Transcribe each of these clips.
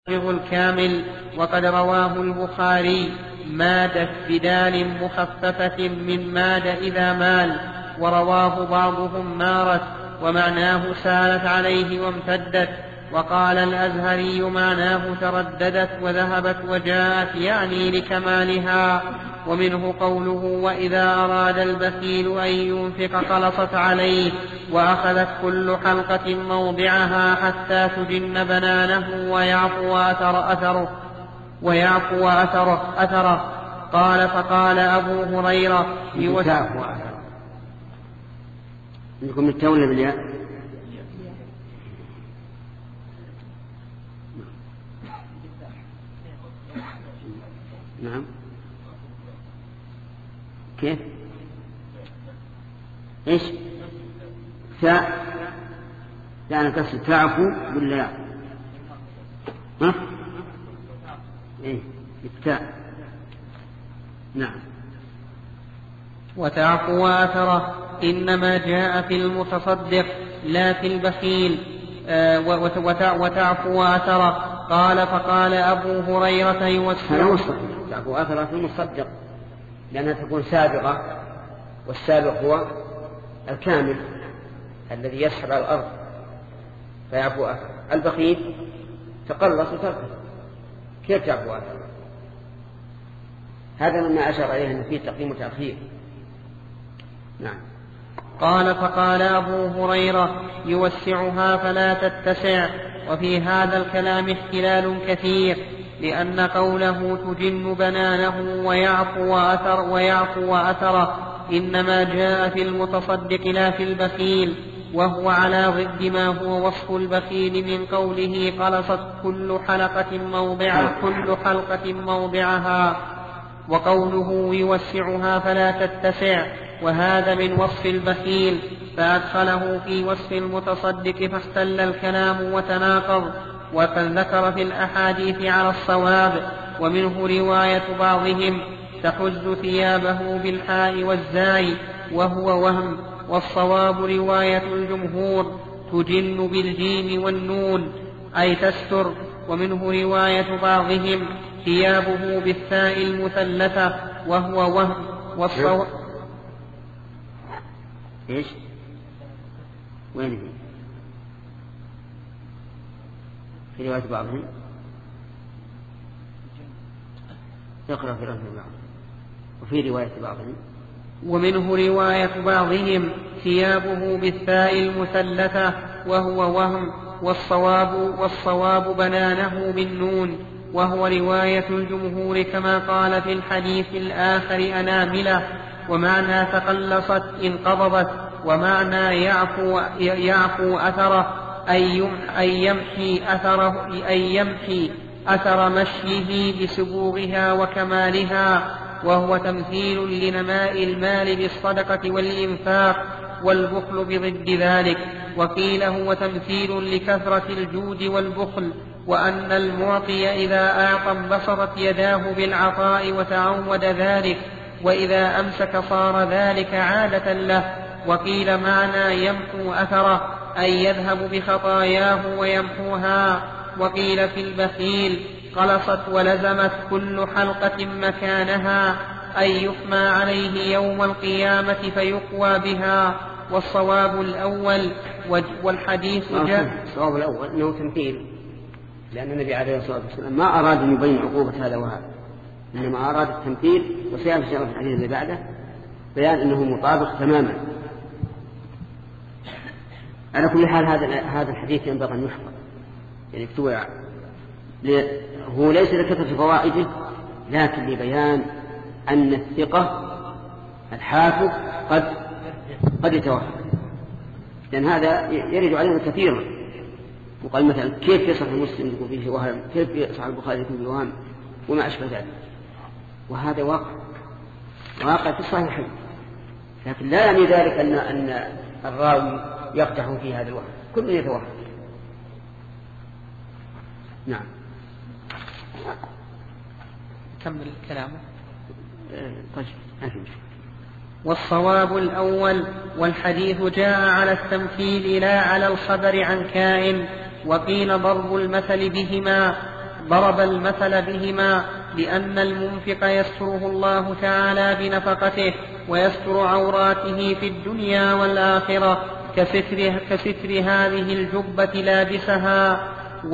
الكامل. وقد رواه البخاري: مادت بدال مخففة من ماد إذا مال، ورواه بعضهم مارت، ومعناه سالت عليه وامتدت. وقال الأزهري: معناه ترددت وذهبت وجاءت، يعني لكمالها. ومنه قوله: وإذا أراد البخيل أن ينفق خلصت عليه، وأخذت كل حلقة موضعها حتى تجن بنانه ويعفو أثره. قال: فقال أبو هريرة: عندكم التولى بالياء. نعم. كيف؟ ايش؟ تاء. يعني كسر تعفو ولا لا؟ ها؟ ايه التاء. نعم. وتعفو أثره إنما جاء في المتصدق لا في البخيل. وتعفو أثره. قال: فقال أبو هريرة: يوسع. تعفو أثره في المصدق لأنها تكون سابقة، والسابق هو الكامل الذي يسحب على الأرض فيعفو أثره. البخيل تقلص وتركه، كيف تعفو أثره؟ هذا مما أشار عليه أن فيه تقديم وتأخير. نعم. قال: فقال أبو هريرة: يوسعها فلا تتسع. وفي هذا الكلام اختلال كثير، لأن قوله تجن بنانه ويعفو أثره إنما جاء في المتصدق لا في البخيل، وهو على ضد ما هو وصف البخيل من قوله: قلصت كل حلقة موضعها، وقوله يوسعها فلا تتسع، وهذا من وصف البخيل، فأدخله في وصف المتصدق فاختل الكلام وتناقض. وقد ذكر في الأحاديث على الصواب. ومنه رواية بعضهم: تحز ثيابه بالحاء والزاي، وهو وهم. والصواب رواية الجمهور: تجن بالجيم والنون، أي تستر. ومنه رواية بعضهم: ثيابه بالثاء المثلثة، وهو وهم. والصواب ايش؟ وين هي؟ في رواية بعضهم. اقرأ في رواية بعضهم. وفي رواية بعضهم: ومنه رواية بعضهم: ثيابه بالثاء المثلثة، وهو وهم. والصواب بنانه بالنون، وهو رواية الجمهور كما قال في الحديث الآخر: أناملة. ومعنى تقلصت انقبضت. ومعنى يعفو أثره أي يمحي أثر مشيه بسبوغها وكمالها، وهو تمثيل لنماء المال بالصدقة والإنفاق، والبخل بضد ذلك. وقيل هو تمثيل لكثرة الجود والبخل، وأن المعطي إذا أعطى انبسطت يداه بالعطاء وتعود ذلك، وإذا أمسك صار ذلك عادة له. وقيل معنى يمحو أثره أي يذهب بخطاياه ويمحوها. وقيل في البخيل: قلصت ولزمت كل حلقة مكانها، أي يحمى عليه يوم القيامة فيقوى بها. والصواب الأول. والحديث جاء. الصواب الأول أنه تمثيل، لأن النبي عليه الصلاة والسلام ما أراد أن يبين عقوبة هذا وهذا، إنما أراد التمثيل. وسيأتي في الحديث اللي بعده بيان أنه مطابق تماما. على كل حال هذا الحديث ينبغي أن يحفظ، يعني اكتوع. هو ليس لكثرة فوائده، لكن لبيان أن الثقة الحافظ قد يتوفى، لأن هذا يرد علينا كثيرا. وقال مثلا: كيف يصح المسلم يكون فيه وهم؟ كيف يصح البخاري يكون فيه وهم؟ وما أشبه ذلك. وهذا واقع في الصحيحين، لكن لا يعني ذلك أن الراوي يقدح في هذا الوهم، كل يتوهم. نعم. كمل كلامه. طيب. والصواب الأول. والحديث جاء على التمثيل لا على الخبر عن كائن. وقيل ضرب المثل بهما. ضرب المثل بهما لأن المنفق يستره الله تعالى بنفقته ويستر عوراته في الدنيا والآخرة كستر هذه الجبة لابسها،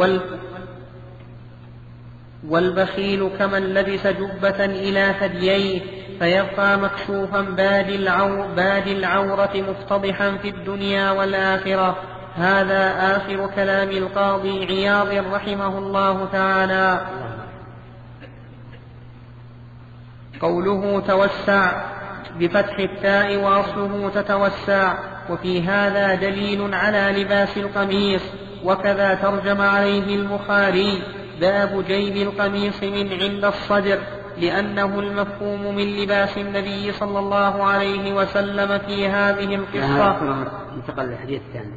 والبخيل كمن لبس جبة إلى ثدييه فيبقى مكشوفا باد العورة مفتضحا في الدنيا والآخرة. هذا آخر كلام القاضي عياض رحمه الله تعالى. قوله توسع بفتح التاء وأصله تتوسع، وفي هذا دليل على لباس القميص. وكذا ترجم عليه البخاري باب جيب القميص من عند الصدر، لأنه المفهوم من لباس النبي صلى الله عليه وسلم في هذه القصة. انتقل للحديث الثاني.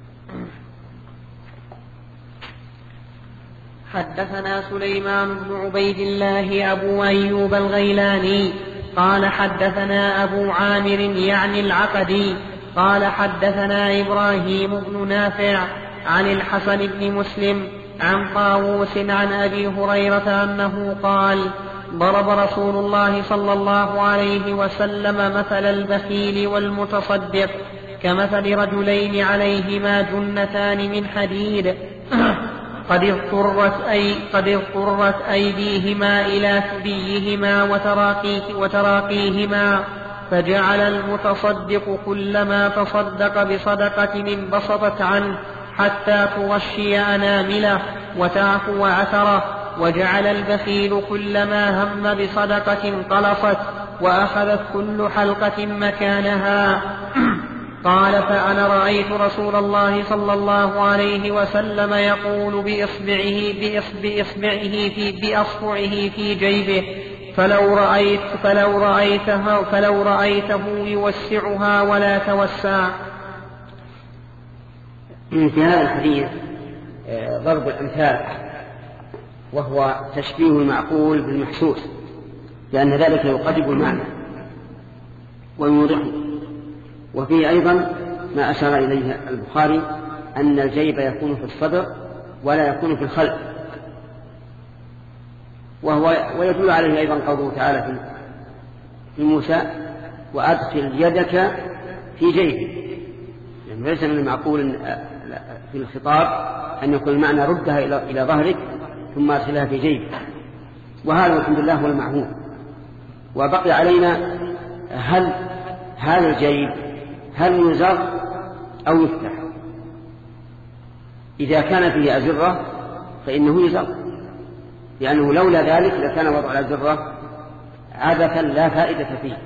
حدثنا سليمان بن عبيد الله أبو أيوب الغيلاني قال حدثنا أبو عامر يعني العقدي قال حدثنا إبراهيم بن نافع عن الحسن بن مسلم عن طاووس عن أبي هريرة أنه قال ضرب رسول الله صلى الله عليه وسلم مثل البخيل والمتصدق كمثل رجلين عليهما جنتان من حديد قد اضطرت أيديهما إلى ثديهما وتراقيهما، فجعل المتصدق كلما تصدق بصدقة انبسطت عنه حتى تغشي أنامله وتعفو عثره، وجعل البخيل كلما هم بصدقة انقلصت وأخذت كل حلقة مكانها. قال فأنا رأيت رسول الله صلى الله عليه وسلم يقول بأصبعه في جيبه فلو رأيته يوسعها ولا توسع. في هذا الحديث ضرب الأمثال، وهو تشبيه المعقول بالمحسوس، لأن ذلك يقرب المعنى ويوضحه. وفيه أيضا ما أشار إليه البخاري أن الجيب يكون في الصدر ولا يكون في الخلف، ويدل عليه أيضا قوله تعالى في موسى وأدخل يدك في جيبك، يعني ليس من المعقول في الخطاب أن يكون المعنى ردها إلى ظهرك ثم أدخلها في جيبك، وهذا الحمد لله هو المعهود. وبقي علينا هل هذا الجيب هل يزر أو يفتح؟ إذا كان فيه أزرة فإنه يزر، لأنه لولا ذلك لكان وضع الأزرة عادة لا فائدة فيه.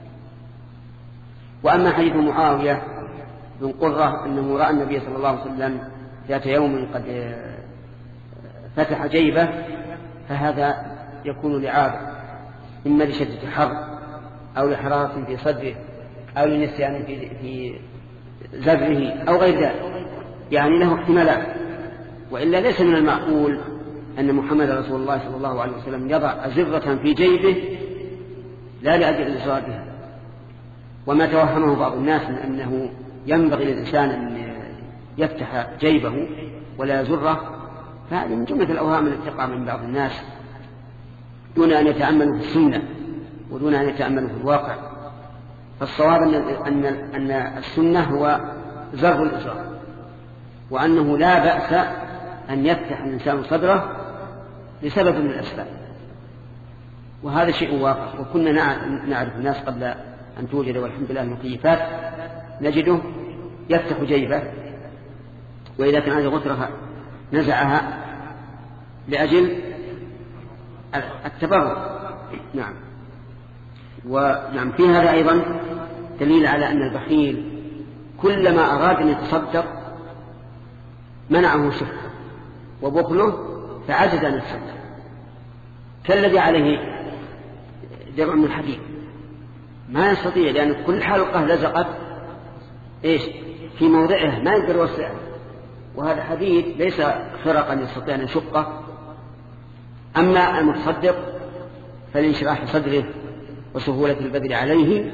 وأما حديث معاوية بن قرة أنه رأى النبي صلى الله عليه وسلم ذات يوم قد فتح جيبه، فهذا يكون لعابة، إما لشدة حر أو لحرارة في صدره أو لنسيان في زبره أو غير ذلك، يعني له احتمالات. وإلا ليس من المعقول أن محمد رسول الله صلى الله عليه وسلم يضع أزرة في جيبه لا لأجل الإصرار بها. وما توهمه بعض الناس من أنه ينبغي للإنسان أن يفتح جيبه ولا يزره، فهذه من جملة الأوهام التي تقع من بعض الناس دون أن يتأملوا في السنة ودون أن يتأملوا في الواقع. فالصواب أن السنة هو زر الإزار، وأنه لا بأس أن يفتح الإنسان صدره لسبب من الأسباب، وهذا شيء واقع. وكنا نعرف الناس قبل أن توجد والحمد لله المكيفات نجده يفتح جيبه، وإذا كان هذه غترها نزعها لأجل التبرع. نعم. ونعم في هذا أيضا دليل على أن البخيل كلما أراد أن يتصدق منعه شحه وبخله فعجز عن التصدق، كالذي عليه درع من الحديد ما يستطيع، لأن كل حلقة لزقت في موضعها ما يقدر يوسعها، وهذا حديد ليس خرقا يستطيع أن يشقه. أما المتصدق فلانشراح صدره وسهولة البذل عليه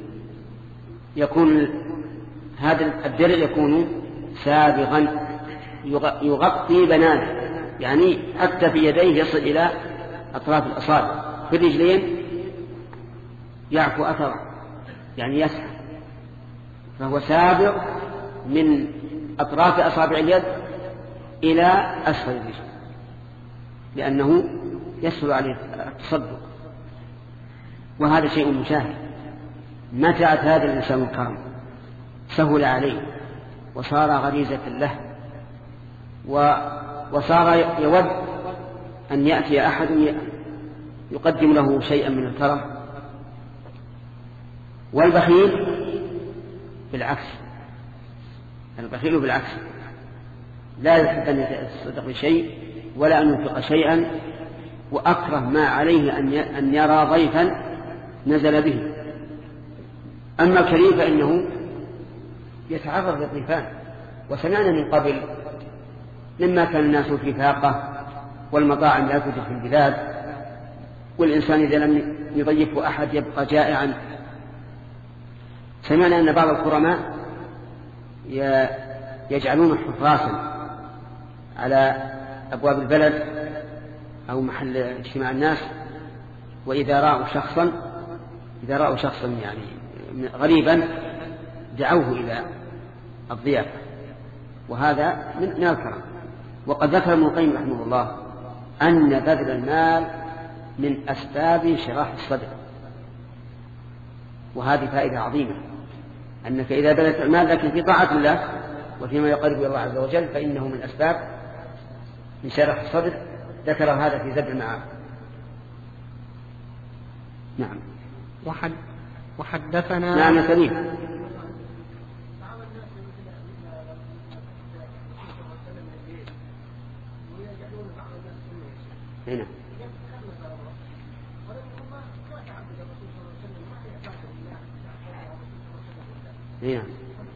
يكون هذا الدرع يكون سابغا يغطي بنانه، يعني حتى في يديه يصل إلى أطراف الأصابع. في الرجلين يعفو أثر يعني يسحب، فهو سابق من أطراف أصابع اليد إلى أسفل الرجل، لأنه يسهل عليه التصدق، وهذا شيء مشاهد. متى أتى هذا الإنسان الكرم سهل عليه وصار غريزة له، وصار يود أن يأتي أحد يقدم له شيئا من الكرم. والبخيل بالعكس، البخيل بالعكس لا يحب أن يتصدق بشيء ولا أن ينفق شيئا، وأكره ما عليه أن يرى ضيفا نزل به. أما الكريم فإنه يتعرض للضيفان، وسمعنا من قبل لما كان الناس في فاقة والمطاعم لا توجد في البلاد، والإنسان إذا لم يضيفه أحد يبقى جائعا. سمعنا أن بعض الكرماء يجعلون حراسا على أبواب البلد أو محل اجتماع الناس، وإذا رأوا شخصا يعني غريبا دعوه إلى الضيافة، وهذا من الكرم. وقد ذكر ابن القيم رحمه الله أن بذل المال من أسباب شراح الصدر، وهذه فائدة عظيمة، أنك إذا بذلت المال لكن في طاعة الله وفيما يقرب إلى الله عز وجل فإنه من أسباب من شرح الصدر. ذكر هذا في زاد المعاد. نعم. وحدثنا نعم سليم. هنا هنا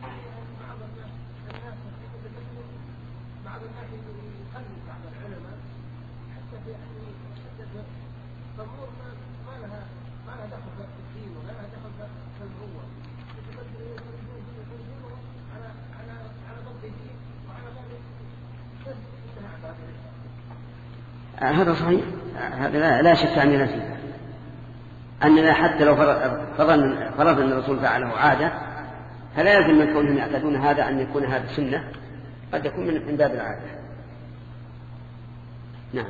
هذا صحيح، هذا لا شك عندنا فيه، أننا حتى لو فرض أن الرسول فعله عادة فلا يلزم من كونهم يعتادون هذا أن يكون هذا سنة، قد يكون من باب العادة. نعم.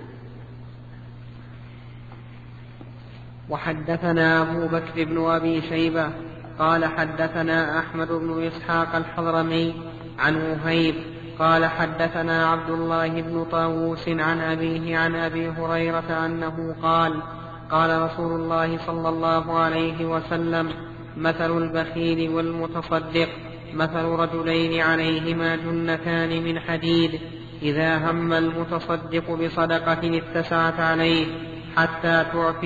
وحدثنا أبو بكر بن أبي شيبة قال حدثنا أحمد بن إسحاق الحضرمي عن وهيب قال حدثنا عبد الله بن طاووس عن أبيه عن أبي هريرة أنه قال قال رسول الله صلى الله عليه وسلم مثل البخيل والمتصدق مثل رجلين عليهما جنتان من حديد إذا هم المتصدق بصدقة اتسعت عليه حتى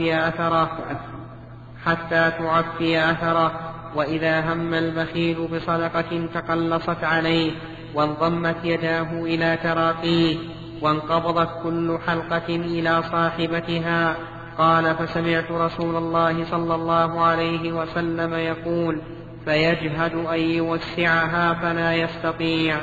تعفي أثره، وإذا هم البخيل بصدقة تقلصت عليه وانضمت يداه إلى تراقيه وانقبضت كل حلقة إلى صاحبتها. قال فسمعت رسول الله صلى الله عليه وسلم يقول فيجهد أن يوسعها فلا يستطيع.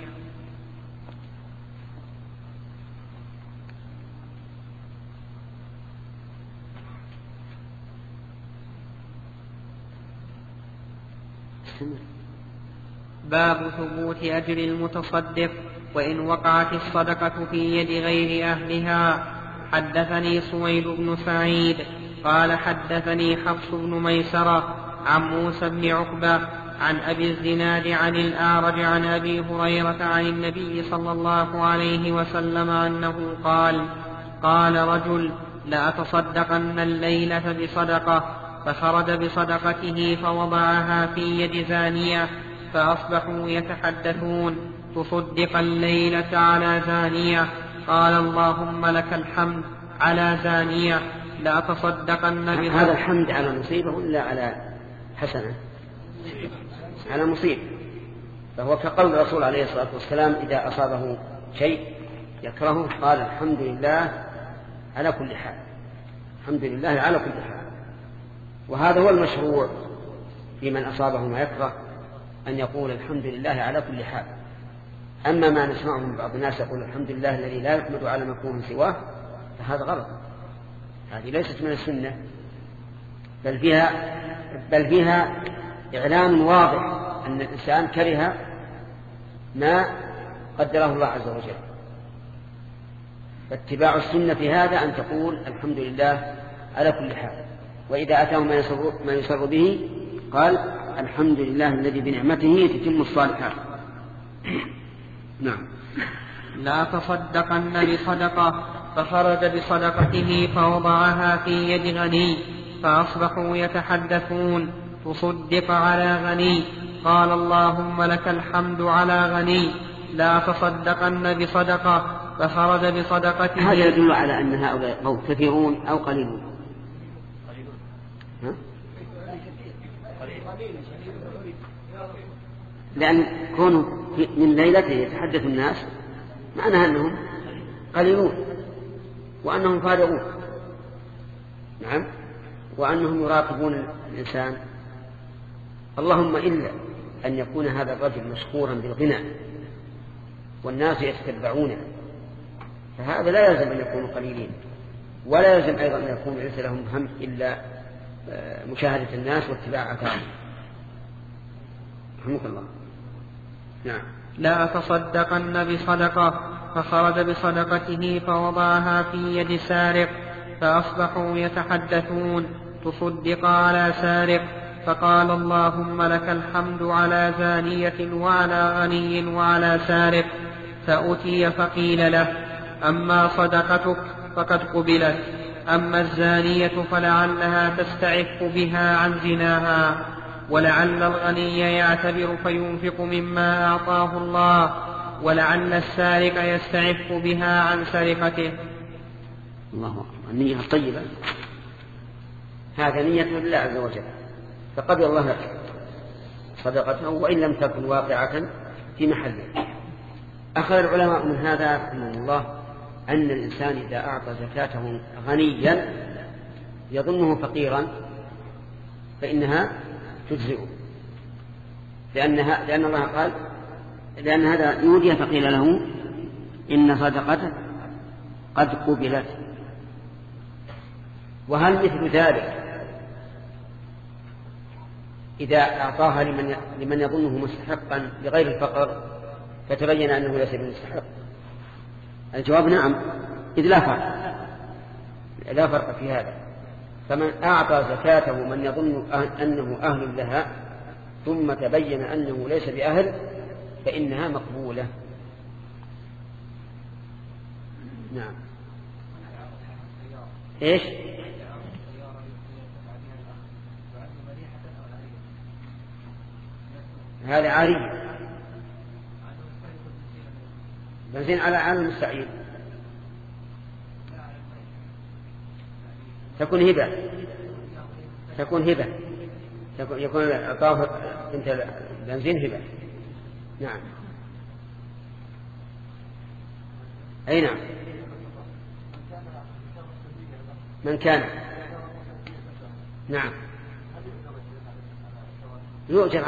باب ثبوت أجر المتصدق وإن وقعت الصدقة في يد غير أهلها. حدثني سويد بن سعيد قال حدثني حفص بن ميسرة عن موسى بن عقبة عن أبي الزناد عن الأعرج عن أبي هريرة عن النبي صلى الله عليه وسلم أنه قال رجل لأتصدقن الليلة بصدقة، فخرج بصدقته فوضعها في يد زانية، فأصبحوا يتحدثون تصدق الليلة على زانية. قال اللهم لك الحمد على زانية لأتصدقن بصدقة. هذا الحمد على مصيبة ولا على حسنة؟ على مصيبة، فهو كقول الرسول عليه الصلاة والسلام إذا أصابه شيء يكرهه قال الحمد لله على كل حال، الحمد لله على كل حال. وهذا هو المشروع في من أصابه ما يكره، أن يقول الحمد لله على كل حال. أما ما نسمعه من بعض الناس يقول الحمد لله الذي لا يحمد على مكروه سواه، فهذا غلط. هذه ليست من السنة، بل فيها إعلان واضح أن الإنسان كره ما قدره الله عز وجل. فاتباع السنة في هذا أن تقول الحمد لله على كل حال، وإذا أتاه ما يسر به قال الحمد لله الذي بنعمته تتم الصالحات. نعم. لا تصدقن بصدقة فخرج بصدقته فوضعها في يد غني فأصبحوا يتحدثون تصدق على غني، قال اللهم لك الحمد على غني. لا تصدقن بصدقة فخرج بصدقته. هذا يدل على أن هؤلاء أو كثيرون أو قليلون. لأن كونه من ليلته يتحدث الناس معناها أنهم قليلون وأنهم فارغون. نعم. وأنهم يراقبون الإنسان. اللهم إلا أن يكون هذا الرجل مشهورا بالغنى والناس يتتبعونه، فهذا لا يلزم أن يكونوا قليلين، ولا يلزم أيضا أن يكون ليس لهم هم إلا مشاهدة الناس واتباع آثارهم. رحمك الله. نعم. لا تصدقن بصدقة فخرج بصدقته فوضعها في يد سارق فأصبحوا يتحدثون تصدق على سارق، فقال اللهم لك الحمد على زانية وعلى غني وعلى سارق. فأتي فقيل له أما صدقتك فقد قبلت، أما الزانية فلعلها تستعف بها عن زناها، ولعل الغني يعتبر فينفق مما أعطاه الله، ولعل السارق يستعف بها عن سرقته. الله أكبر. النية الطيبة هذا نية لله عز وجل، فقبل الله صدقته وإن لم تكن واقعة في محله. أخذ العلماء من هذا رحمه الله أن الإنسان إذا أعطى زكاته غنيا يظنه فقيرا فإنها تجزئه، لأن الله قال لأن هذا يودي فقيل له إن صدقته قد قبلت. وهل مثل ذلك إذا أعطاها لمن يظنه مستحقا بغير الفقر فتبين أنه ليس بمستحق؟ الجواب نعم، إذ لا فرق في هذا. فمن أعطى زكاته من يظن أنه أهل لها ثم تبين أنه ليس بأهل فإنها مقبولة. نعم. إيش؟ هذا عارية بنزين على عام المستعير تكون هبة يكون أعطاه أنت بنزين هبة. نعم. أي نعم. من كان نعم يؤجر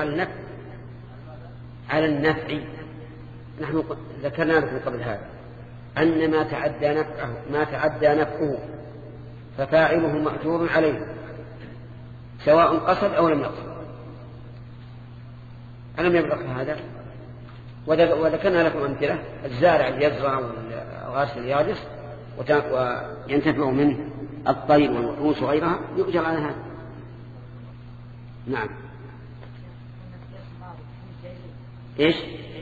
على النفع. نحن ذكرنا لكم قبل هذا أن ما تعدى نفعه ففاعله مأجور عليه سواء قصد أو لم يقصد. ألم يبلغ هذا؟ وذكرنا لكم أمثلة: الزارع يزرع والغاسل يغرس وينتفع منه الطير والوحوش وغيرها يؤجر على هذا. نعم. إيش؟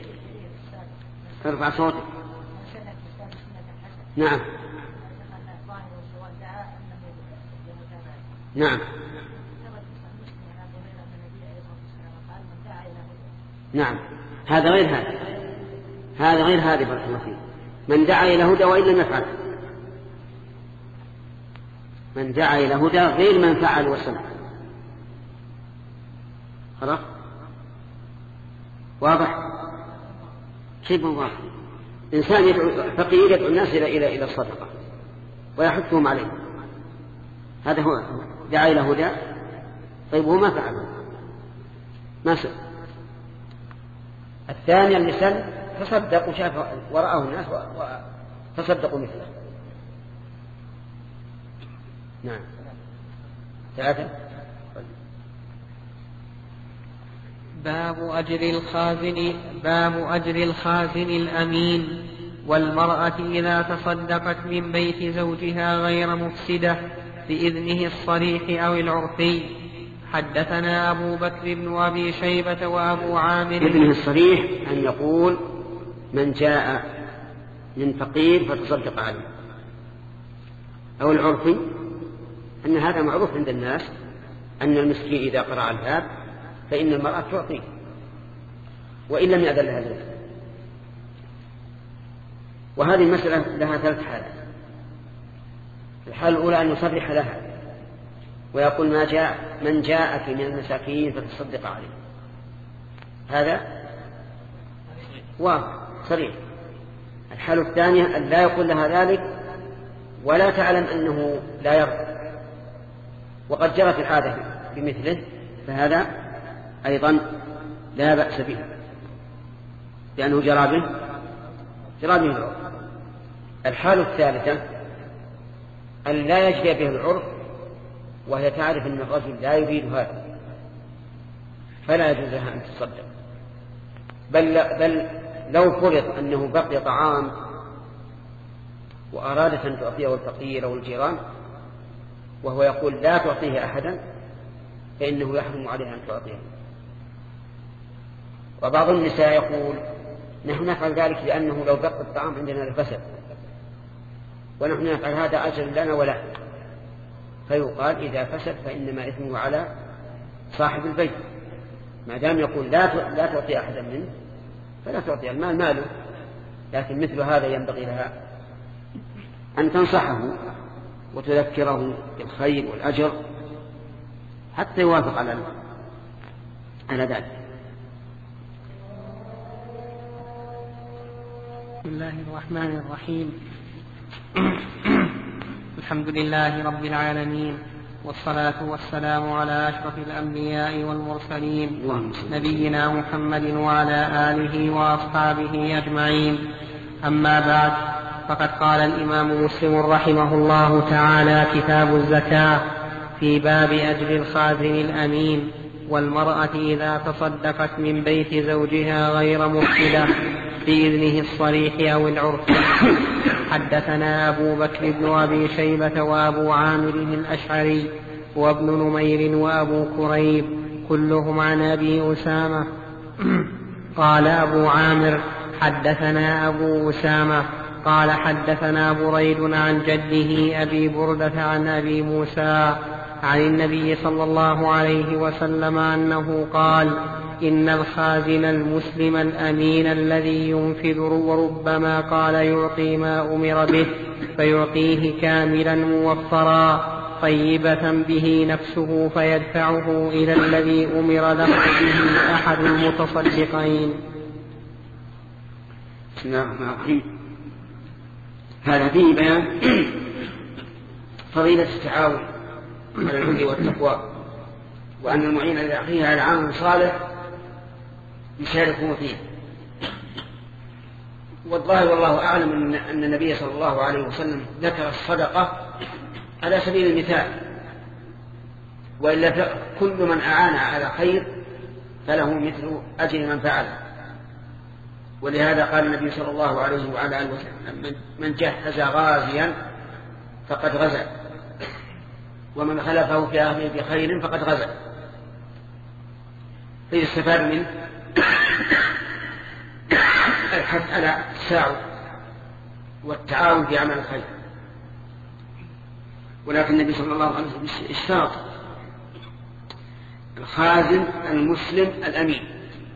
ارفع صوتك. نعم. نعم. نعم. هذا غير هذا بارك الله فيك. من دعا إلى هدى وإن لم يفعل. من دعا إلى هدى غير من فعل وسمع. خلاص؟ واضح؟ شيء واضح. إنسان فقير يدعو الناس إلى الصدقة ويحثهم عليه، هذا هو دعا إلى هدى. طيب هو ما فعله، ما سأل. الثاني اللسان تصدق وشاف ورآه الناس فصدقوا مثله. نعم. 3. باب أجر الخازن الأمين والمرأة إذا تصدقت من بيت زوجها غير مفسدة بإذنه الصريح أو العرفي. حدثنا أبو بكر بن أبي شيبة وأبو عامر. بإذنه الصريح أن يقول من جاء من فقير فتصدق عليه، أو العرفي أن هذا معروف عند الناس أن المسكين إذا قرع الباب فإن المرأة تعطيه وإن لم يأذن لها ذلك. وهذه المسألة لها 3 حالات. الحالة الأولى أن يصرح لها ويقول من جاءك من المساكين فتصدق عليه، هذا واضح صريح. الحالة الثانية أن لا يقول لها ذلك ولا تعلم أنه لا يرضى وقد جرت العادة بمثله، فهذا أيضا لا بأس به لأنه جرى به العرف. الحالة الثالثة أن لا يجري به العرف وهي تعرف أن الرجل لا يريد هذا فلا يجوز لها أن تصدق، بل لو فرض أنه بقي طعام وأرادت أن تعطيه الفقير أو الجيران وهو يقول لا تعطيه أحدا فإنه يحرم عليها أن تعطيه. وبعض النساء يقول نحن نفعل ذلك لأنه لو بقي الطعام عندنا لفسد ونحن نفعل هذا أجر لنا ولا، فيقال إذا فسد فإنما إثمه على صاحب البيت، ما دام يقول لا تعطي أحدا منه فلا تعطي، المال ماله. لكن مثل هذا ينبغي لها أن تنصحه وتذكره بالخير والأجر حتى يوافق على ذلك. بسم الله الرحمن الرحيم. الحمد لله رب العالمين، والصلاة والسلام على أشرف الأنبياء والمرسلين نبينا محمد وعلى آله وأصحابه أجمعين. أما بعد، فقد قال الإمام مسلم رحمه الله تعالى كتاب الزكاة في باب أجر الخازن الأمين والمرأة إذا تصدقت من بيت زوجها غير مفسدة بإذنه الصريح أو العرف. حدثنا أبو بكر بن أبي شيبة وأبو عامر الأشعري وابن نمير وأبو كريب كلهم عن أبي أسامة. قال أبو عامر حدثنا أبو أسامة قال حدثنا بريد عن جده أبي بردة عن أبي موسى عن النبي صلى الله عليه وسلم أنه قال: إن الخازن المسلم الأمين الذي ينفذ وربما قال يعطي ما أمر به فيعطيه كاملا موفرا طيبة به نفسه فيدفعه إلى الذي أمر له به أحد المتصدقين. بسم الله الرحمن الرحيم. هذا فيه بيان فضيلة التعاون على البر والتقوى، وأن المعين لأخيه على عمل صالح يشاركه فيه. والظاهر والله أعلم أن النبي صلى الله عليه وسلم ذكر الصدقة على سبيل المثال، وإلا كل من أعان على خير فله مثل أجر من فعله. ولهذا قال النبي صلى الله عليه وعلى آله وسلم: من جهز غازيا فقد غزا، ومن خلفه في أهله بخير فقد غزا. فيستفاد منه الحث على التساعد والتعاون في عمل الخير. ولكن النبي صلى الله عليه وسلم اشترط الخازن المسلم الأمين،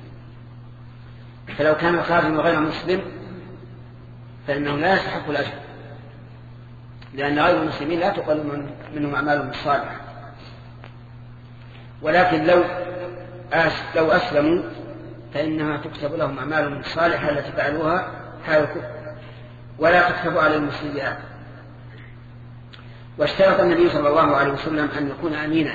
فلو كان الخازن غير مسلم فإنه لا يستحق الأجر، لأن غير المسلمين لا تقبل منهم أعمالهم الصالحة. ولكن لو أسلموا فإنها تكتب لهم أعمالهم الصالحة التي فعلوها حال الكفر، ولا تكتب على المسلمين. واشترط النبي صلى الله عليه وسلم أن يكون أمينا،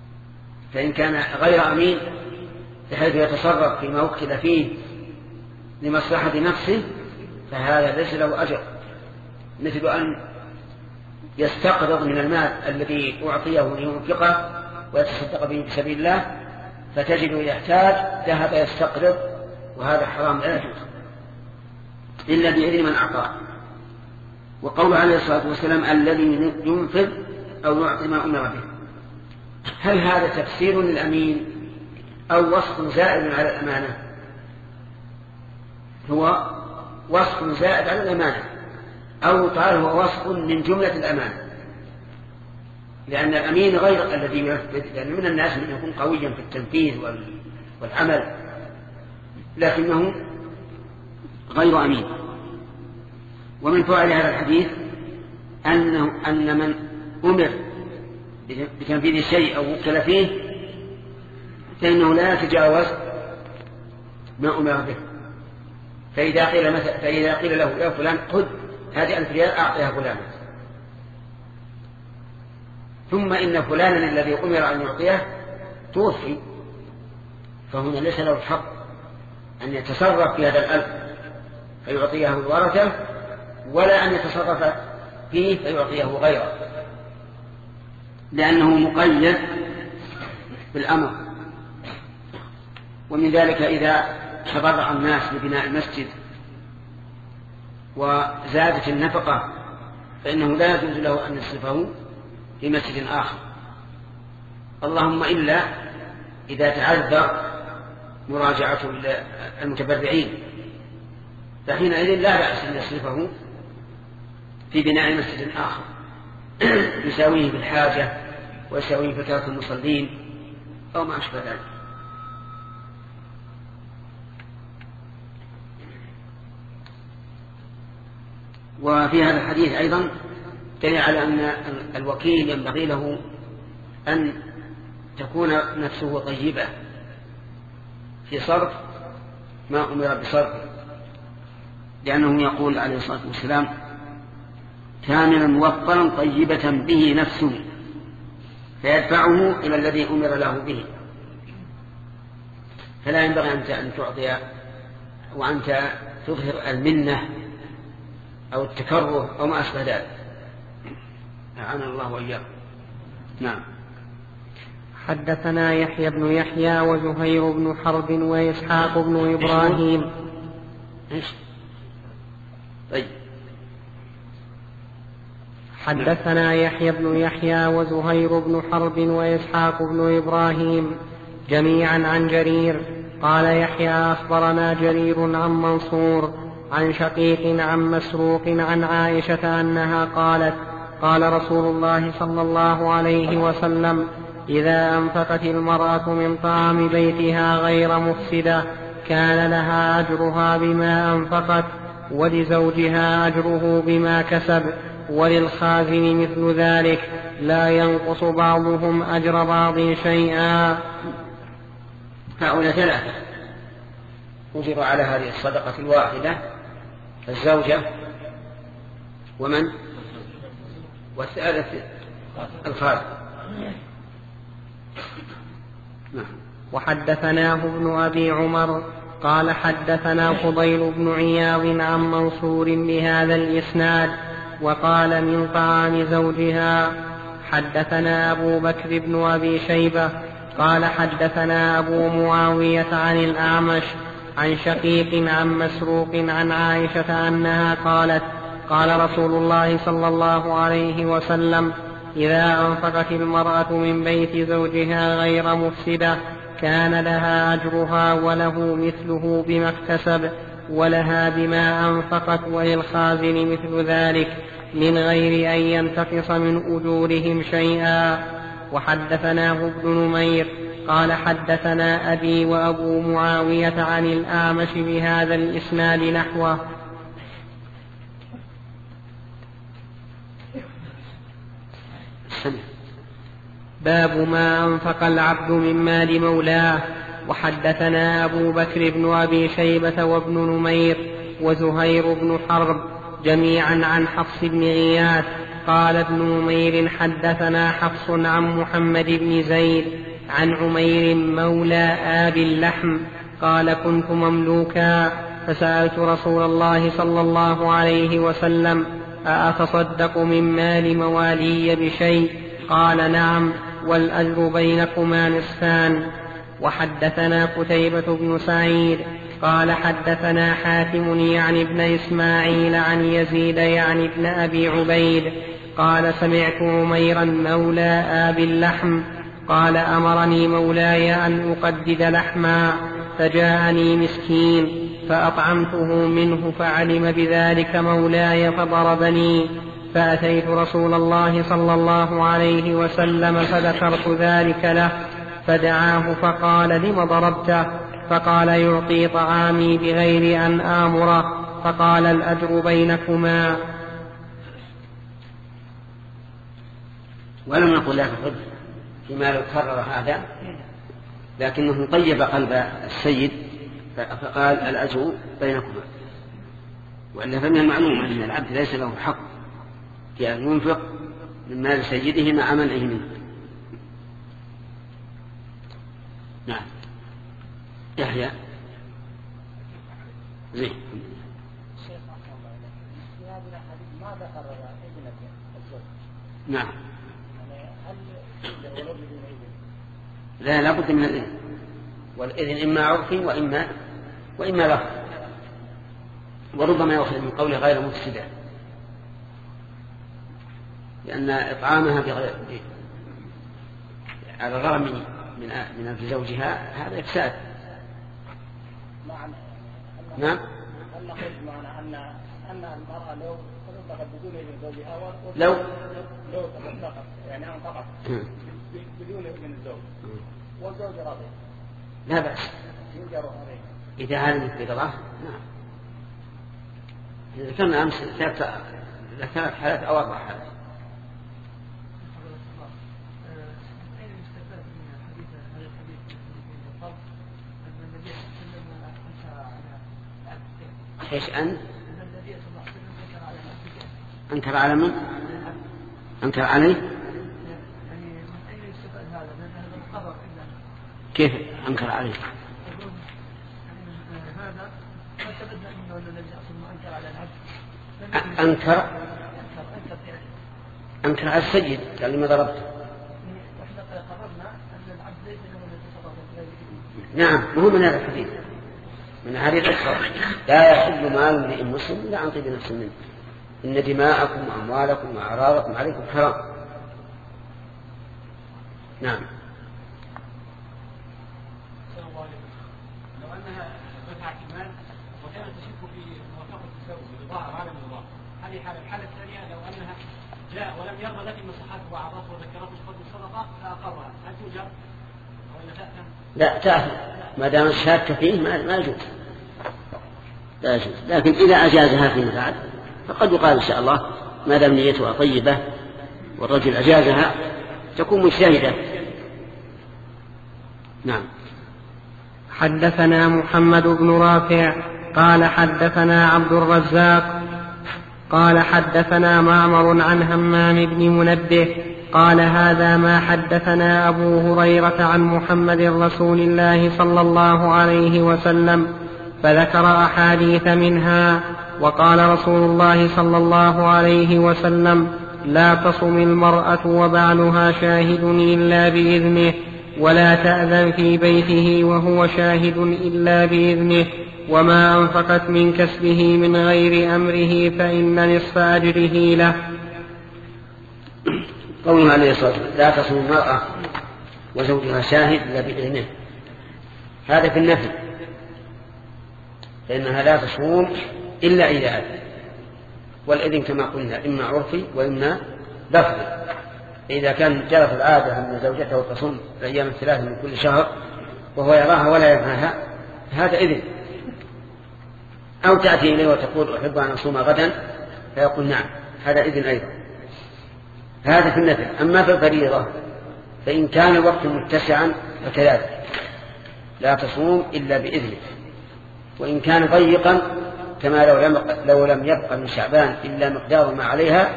فإن كان غير أمين بحيث يتصرف فيما وكل فيه لمصلحة نفسه فهذا ليس له أجر، مثل أن يستقرض من المال الذي أعطيه لينفقه ويتصدق به في سبيل الله، فتجده يحتاج ذهب يستقرض، وهذا حرام لا يجوز إلا بإذن من أعطاه. وقول عليه الصلاة والسلام الذي ينفذ أو يعطي ما أمر به، هل هذا تفسير للأمين أو وصف زائد على الأمانة؟ هو وصف زائد على الأمانة، أو قال هو وصف من جملة الأمانة، لأن الأمين غير الذي ينفذ، لأن من الناس من يكون قويا في التنفيذ والعمل لكنه غير أمين. ومن فوائد هذا الحديث أن من أمر بتنفيذ شيء أو وكل فيه فإنه لا يتجاوز ما أمر به. فإذا قيل له يا فلان خذ هذه 1000 ريال أعطيها فلان، ثم إن فلانا الذي أمر أن يعطيه توفي، فهنا ليس له الحق أن يتصرف في هذا 1000 فيعطيه الورثة، ولا أن يتصرف فيه فيعطيه غيره، لأنه مقيد بالأمر. ومن ذلك إذا تبرع الناس لبناء المسجد وزادت النفقة فإنه لا يجوز له أن يصرفه في مسجد آخر، اللهم إلا إذا تعذر مراجعة المتبرعين، فحينئذ لا بأس أن يصرفه في بناء مسجد آخر يساويه بالحاجة ويساويه فترة المصلين أو ما أشبه ذلك. وفي هذا الحديث أيضا دليل على أن الوكيل ينبغي له أن تكون نفسه طيبة في صرف ما أمر بصرفه، لأنه يقول عليه الصلاة والسلام كاملا موفرا طيبة به نفسه فيدفعه إلى الذي أمر له به. فلا ينبغي أن تعطي وأنت تظهر المنة أو التكره أو ما أشبه ذلك. أعان الله وإياكم. نعم. حدثنا يحيى بن يحيى وزهير بن حرب وإسحاق بن إبراهيم. طيب. حدثنا يحيى بن يحيى وزهير بن حرب وإسحاق بن إبراهيم جميعا عن جرير قال يحيى أخبرنا جرير عن منصور عن شقيق عن مسروق عن عائشة أنها قالت قال رسول الله صلى الله عليه وسلم إذا أنفقت المرأة من طعام بيتها غير مفسدة كان لها أجرها بما أنفقت ولزوجها أجره بما كسب وللخازن مثل ذلك لا ينقص بعضهم أجر بعض شيئا. هؤلاء ثلاثة أجروا على هذه الصدقة الواحدة: الزوجة ومن والثالث الخازن. وحدثناه ابن أبي عمر قال حدثنا فضيل بن عياض عن منصور بهذا الإسناد وقال من طعام زوجها. حدثنا أبو بكر بن أبي شيبة قال حدثنا أبو معاوية عن الأعمش عن شقيق عن مسروق عن عائشة أنها قالت قال رسول الله صلى الله عليه وسلم إذا أنفقت المرأة من بيت زوجها غير مفسدة كان لها أجرها وله مثله بما اكتسب ولها بما أنفقت وللخازن مثل ذلك من غير أن ينتقص من أجورهم شيئا. وحدثناه ابن نمير قال حدثنا أبي وأبو معاوية عن الأعمش بهذا الإسناد نحوه. باب ما أنفق العبد من مال مولاه. وحدثنا أبو بكر بن أبي شيبة وابن نمير وزهير بن حرب جميعا عن حفص بن غياث قال ابن نمير حدثنا حفص عن محمد بن زيد عن عمير مولى آب اللحم قال كنت مملوكا فسألت رسول الله صلى الله عليه وسلم: أأتصدق من مال موالي بشيء؟ قال: نعم، والأجر بينكما نصفان. وحدثنا قتيبة بن سعيد قال حدثنا حاتم يعني ابن إسماعيل عن يزيد يعني ابن أبي عبيد قال: سمعت عميرا مولى آبي اللحم قال: أمرني مولاي أن أقدد لحما، فجاءني مسكين فأطعمته منه، فعلم بذلك مولاي فضربني، فأتيت رسول الله صلى الله عليه وسلم فذكرت ذلك له، فدعاه فقال: لم ضربته؟ فقال: يعطي طعامي بغير أن آمره. فقال: الأجر بينكما. ولم نقل لك الحج فيما لو كرر هذا، لكنه طيب قلب السيد فقال: الأجر بينكما. وإلا فمن المعلوم أن العبد ليس له حق في أن ينفق من مال سيده مع منعه منه. نعم. يحيى زين. نعم. لا بد من الإذن، والإذن إما عرفي وإما لفظ، وربما يأخذ من قوله غير مفسدة، لأن إطعامها على الرغم من أنف زوجها هذا إفساد. نعم. هل نقول معنى أن المرأة لو تصدقت بدون إذن زوجها لو تصدقت يعني أنفقت بدون إذن الزوج والزوج راضي لا بأس إذا علمت برضاه. نعم. إذا كان أمس ثلاث حالات أو 4 حالات. إيش أنكر على من؟ أنكر عليه؟ كيف أنكر عليه؟ أنكر على السيد قال لي ما ضربته. نعم، وهو من هذا الحديث من حديث أخر: لا يحل مال امرئ مسلم إلا عن طيب نفس منه، إن دماءكم وأموالكم وأعراضكم عليكم حرام. نعم. لو أنها دفعت المال وكانت تشك في موافقة الزوج بضاعة على الله، هذه الحالة الثانية لو أنها جاء ولم يرضى لكن نصحته وعظته وذكرته بفضل الصدقة فأقرها، هل توجب ولا تأثم؟ لا تأثم ما دام الشاك فيه ما يجوز، لا يجوز. لكن إذا أجازها فيما بعد فقد يقال إن شاء الله ما دام نيتها طيبة والرجل أجازها تكون مجتهدة. نعم. حدثنا محمد بن رافع قال حدثنا عبد الرزاق قال حدثنا معمر عن همام بن منبه قال: هذا ما حدثنا أبو هريرة عن محمد رسول الله صلى الله عليه وسلم، فذكر أحاديث منها. وقال رسول الله صلى الله عليه وسلم: لا تصم المرأة وبعلها شاهد إلا بإذنه، ولا تأذن في بيته وهو شاهد إلا بإذنه، وما أنفقت من كسبه من غير أمره فإن نصف أجره له. قوله عليه الصلاة والسلام: لا تصوم المرأة وزوجها شاهد إلا بإذنه، هذا في النفي، فإنها لا تصوم إلا إذا أذن، والإذن كما قلنا إما عرفي وإما لفظي. إذا كان جرت العادة أن زوجته تصوم الأيام 3 من كل شهر وهو يراها ولا يفعلها هذا إذن، أو تأتي إليه وتقول: أحب أن أصوم غدا، فيقول: نعم، هذا إذن أيضا. هذا في النفل. أما في الفريضة فإن كان الوقت متسعا فكذلك لا تصوم إلا بإذنه، وإن كان ضيقا كما لو لم يبقى من شعبان إلا مقدار ما عليها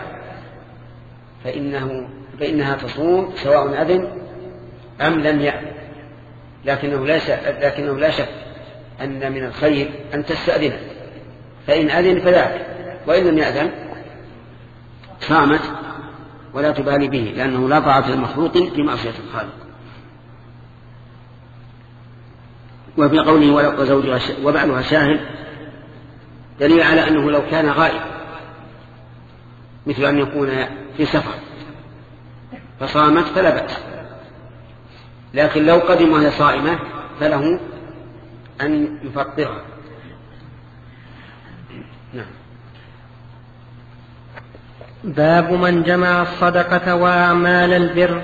فإنها تصوم سواء أذن أم لم يأذن، لكنه لا شك أن من الخير أن تستأذن، فإن أذن فذاك، وإن لم يأذن صامت ولا تبالي به، لأنه لا طاعة لمخلوق في معصية الخالق. وفي قوله وزوجها وبعلها شاهد دليل على أنه لو كان غائب، مثل أن يكون في سفر فصامت فلا بأس، لكن لو قدم وهي صائمة فله أن يفطرها. نعم. باب من جمع الصدقة وأعمال البر.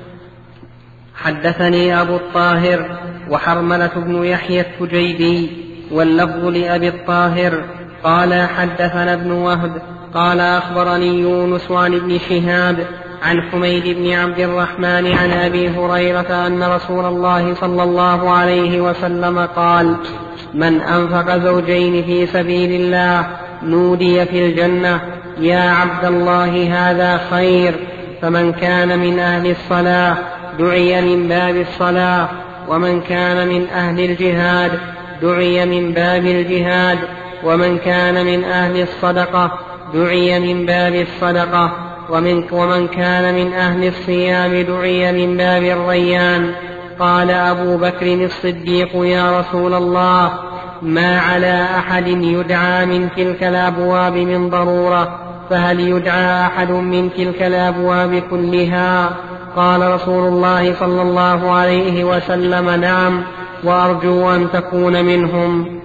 حدثني أبو الطاهر وحرملة بن يحيى التجيبي واللفظ لأبي الطاهر قال حدثنا ابن وهب قال أخبرني يونس عن ابن شهاب عن حميد بن عبد الرحمن عن أبي هريرة أن رسول الله صلى الله عليه وسلم قال: من أنفق زوجين في سبيل الله نودي في الجنة يا عبد الله هذا خير. فمن كان من أهل الصلاة دعي من باب الصلاة، ومن كان من أهل الجهاد دعي من باب الجهاد، ومن كان من أهل الصدقة دعي من باب الصدقة، ومن كان من أهل الصيام دعي من باب الريان. قال أبو بكر الصديق: يا رسول الله، ما على أحد يدعى من تلك الأبواب من ضرورة، فهل يدعى أحد من تلك الأبواب كلها؟ قال رسول الله صلى الله عليه وسلم: نعم، وأرجو أن تكون منهم.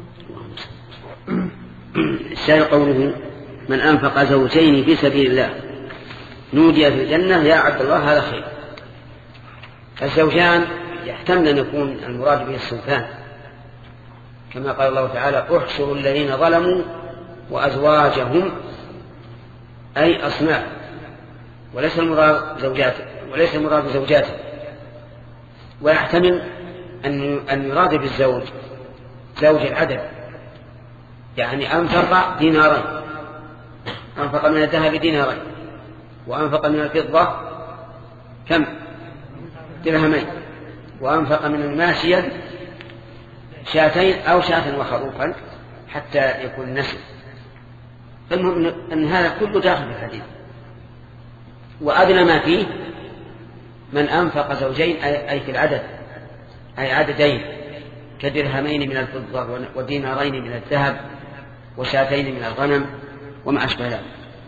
الشاهد قوله: من أنفق زوجين في سبيل الله نودي في الجنة يا عبد الله هذا خير. الزوجان يحتمل أن يكون المراد به الصنفان، كما قال الله تعالى: احشروا الذين ظلموا وأزواجهم، أي أصناف، وليس المراد زوجاته. ويحتمل أن يراد بالزوج زوج العدد، يعني أنفق دينارين، أنفق من الذهب دينارين، وأنفق من الفضة كم؟ درهمين، وأنفق من الماشية شاتين أو شاة وخروفا حتى يكون نسل. المهم أن هذا كله داخل في الحديث. وأدنى ما فيه من أنفق زوجين أي في العدد، أي عددين، كدرهمين من الفضة ودينارين من الذهب وشاتين من الغنم وما أشبه ذلك.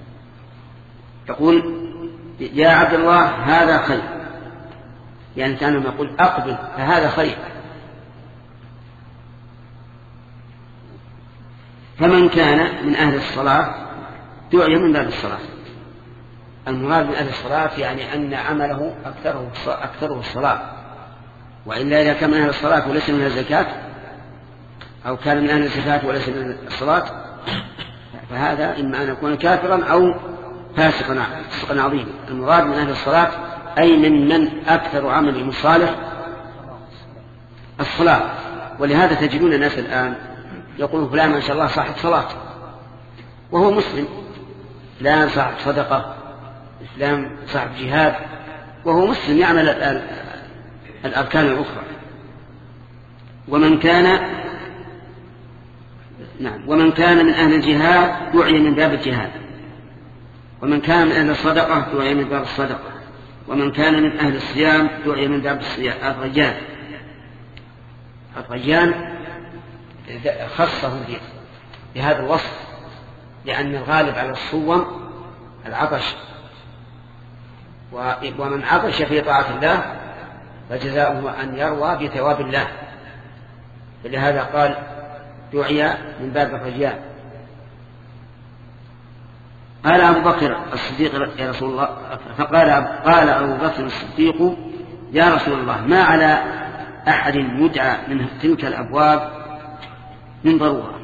يقول: يا عبد الله هذا خير، يعني كان يقول أقبل فهذا خير. فمن كان من أهل الصلاة دعي من باب الصلاة. المراد من أهل الصلاة يعني أن عمله أكثره الصلاة، وإلا إذا كان من أهل الصلاة وليس من الزكاة، أو كان من أهل الزكاة وليس من الصلاة، فهذا إما أن يكون كافرا أو فاسقا عظيما. المراد من أهل الصلاة أي من أكثر عمله الصالح الصلاة. ولهذا تجدون الناس الآن يقولون فلان ما شاء الله صاحب صلاة وهو مسلم، فلان صاحب صدقة، فلان صاحب جهاد وهو مسلم يعمل الأركان الأخرى. ومن كان من أهل الجهاد دعي من باب الجهاد، ومن كان من أهل الصدقة دعي من باب الصدقة، ومن كان من أهل الصيام دعي من باب الصيام. الريان خصه بهذا الوصف، لأن الغالب على الصوم العطش، ومن عطش في طاعة الله فجزاؤه أن يروى بثواب الله، فلهذا قال دعي من باب الرجاء. قال أبو بكر الصديق: يا رسول الله، قال أبو بكر الصديق: يا رسول الله، ما على أحد يدعى من تلك الأبواب من ضرورة،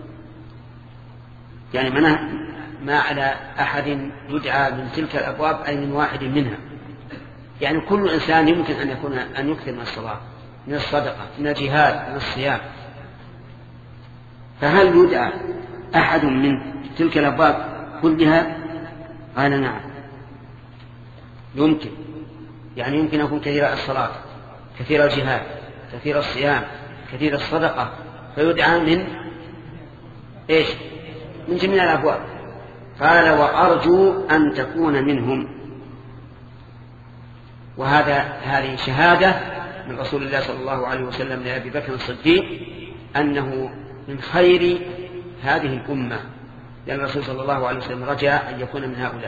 يعني ما على أحد يدعى من تلك الأبواب أي من واحد منها، يعني كل إنسان يمكن أن يكثر من الصلاة، من الصدقة، من الجهاد، من الصيام. فهل يدعى أحد من تلك الأبواب كلها؟ قال: نعم، يمكن، يعني يمكن أن يكون كثير الصلاة، كثير الجهاد، كثير الصيام، كثير الصدقة، فيدعى من إيش؟ من جميع الأبواب. قال وأرجو أن تكون منهم. هذه شهادة من رسول الله صلى الله عليه وسلم لأبي بكر الصديق أنه من خير هذه الأمة، لأن الرسول صلى الله عليه وسلم رجاء أن يكون من هؤلاء،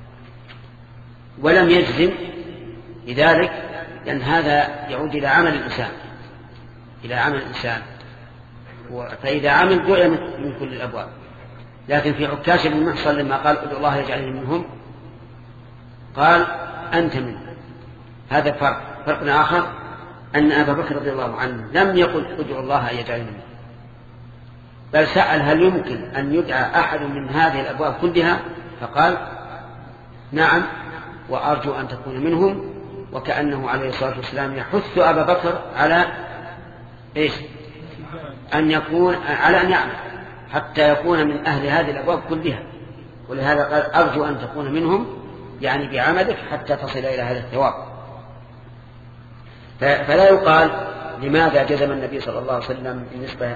ولم يجزم لذلك، لأن هذا يعود إلى عمل الإنسان، فإذا عمل دعي من كل الأبواب. لكن في عكاشة بن محصن لما قال ادعو الله يجعلني منهم قال أنت منهم. هذا فرق آخر، أن أبا بكر رضي الله عنه لم يقل ادعو الله يجعلني منهم، بل سأل هل يمكن أن يدعى أحد من هذه الأبواب كلها، فقال نعم وأرجو أن تكون منهم، وكأنه عليه الصلاة والسلام يحث أبا بكر على إيش؟ أن يعمل حتى يكون من أهل هذه الأبواب كلها. ولهذا قال أرجو أن تكون منهم، يعني بعملك حتى تصل إلى هذا الثواب. فلا يقال لماذا جزم النبي صلى الله عليه وسلم بالنسبة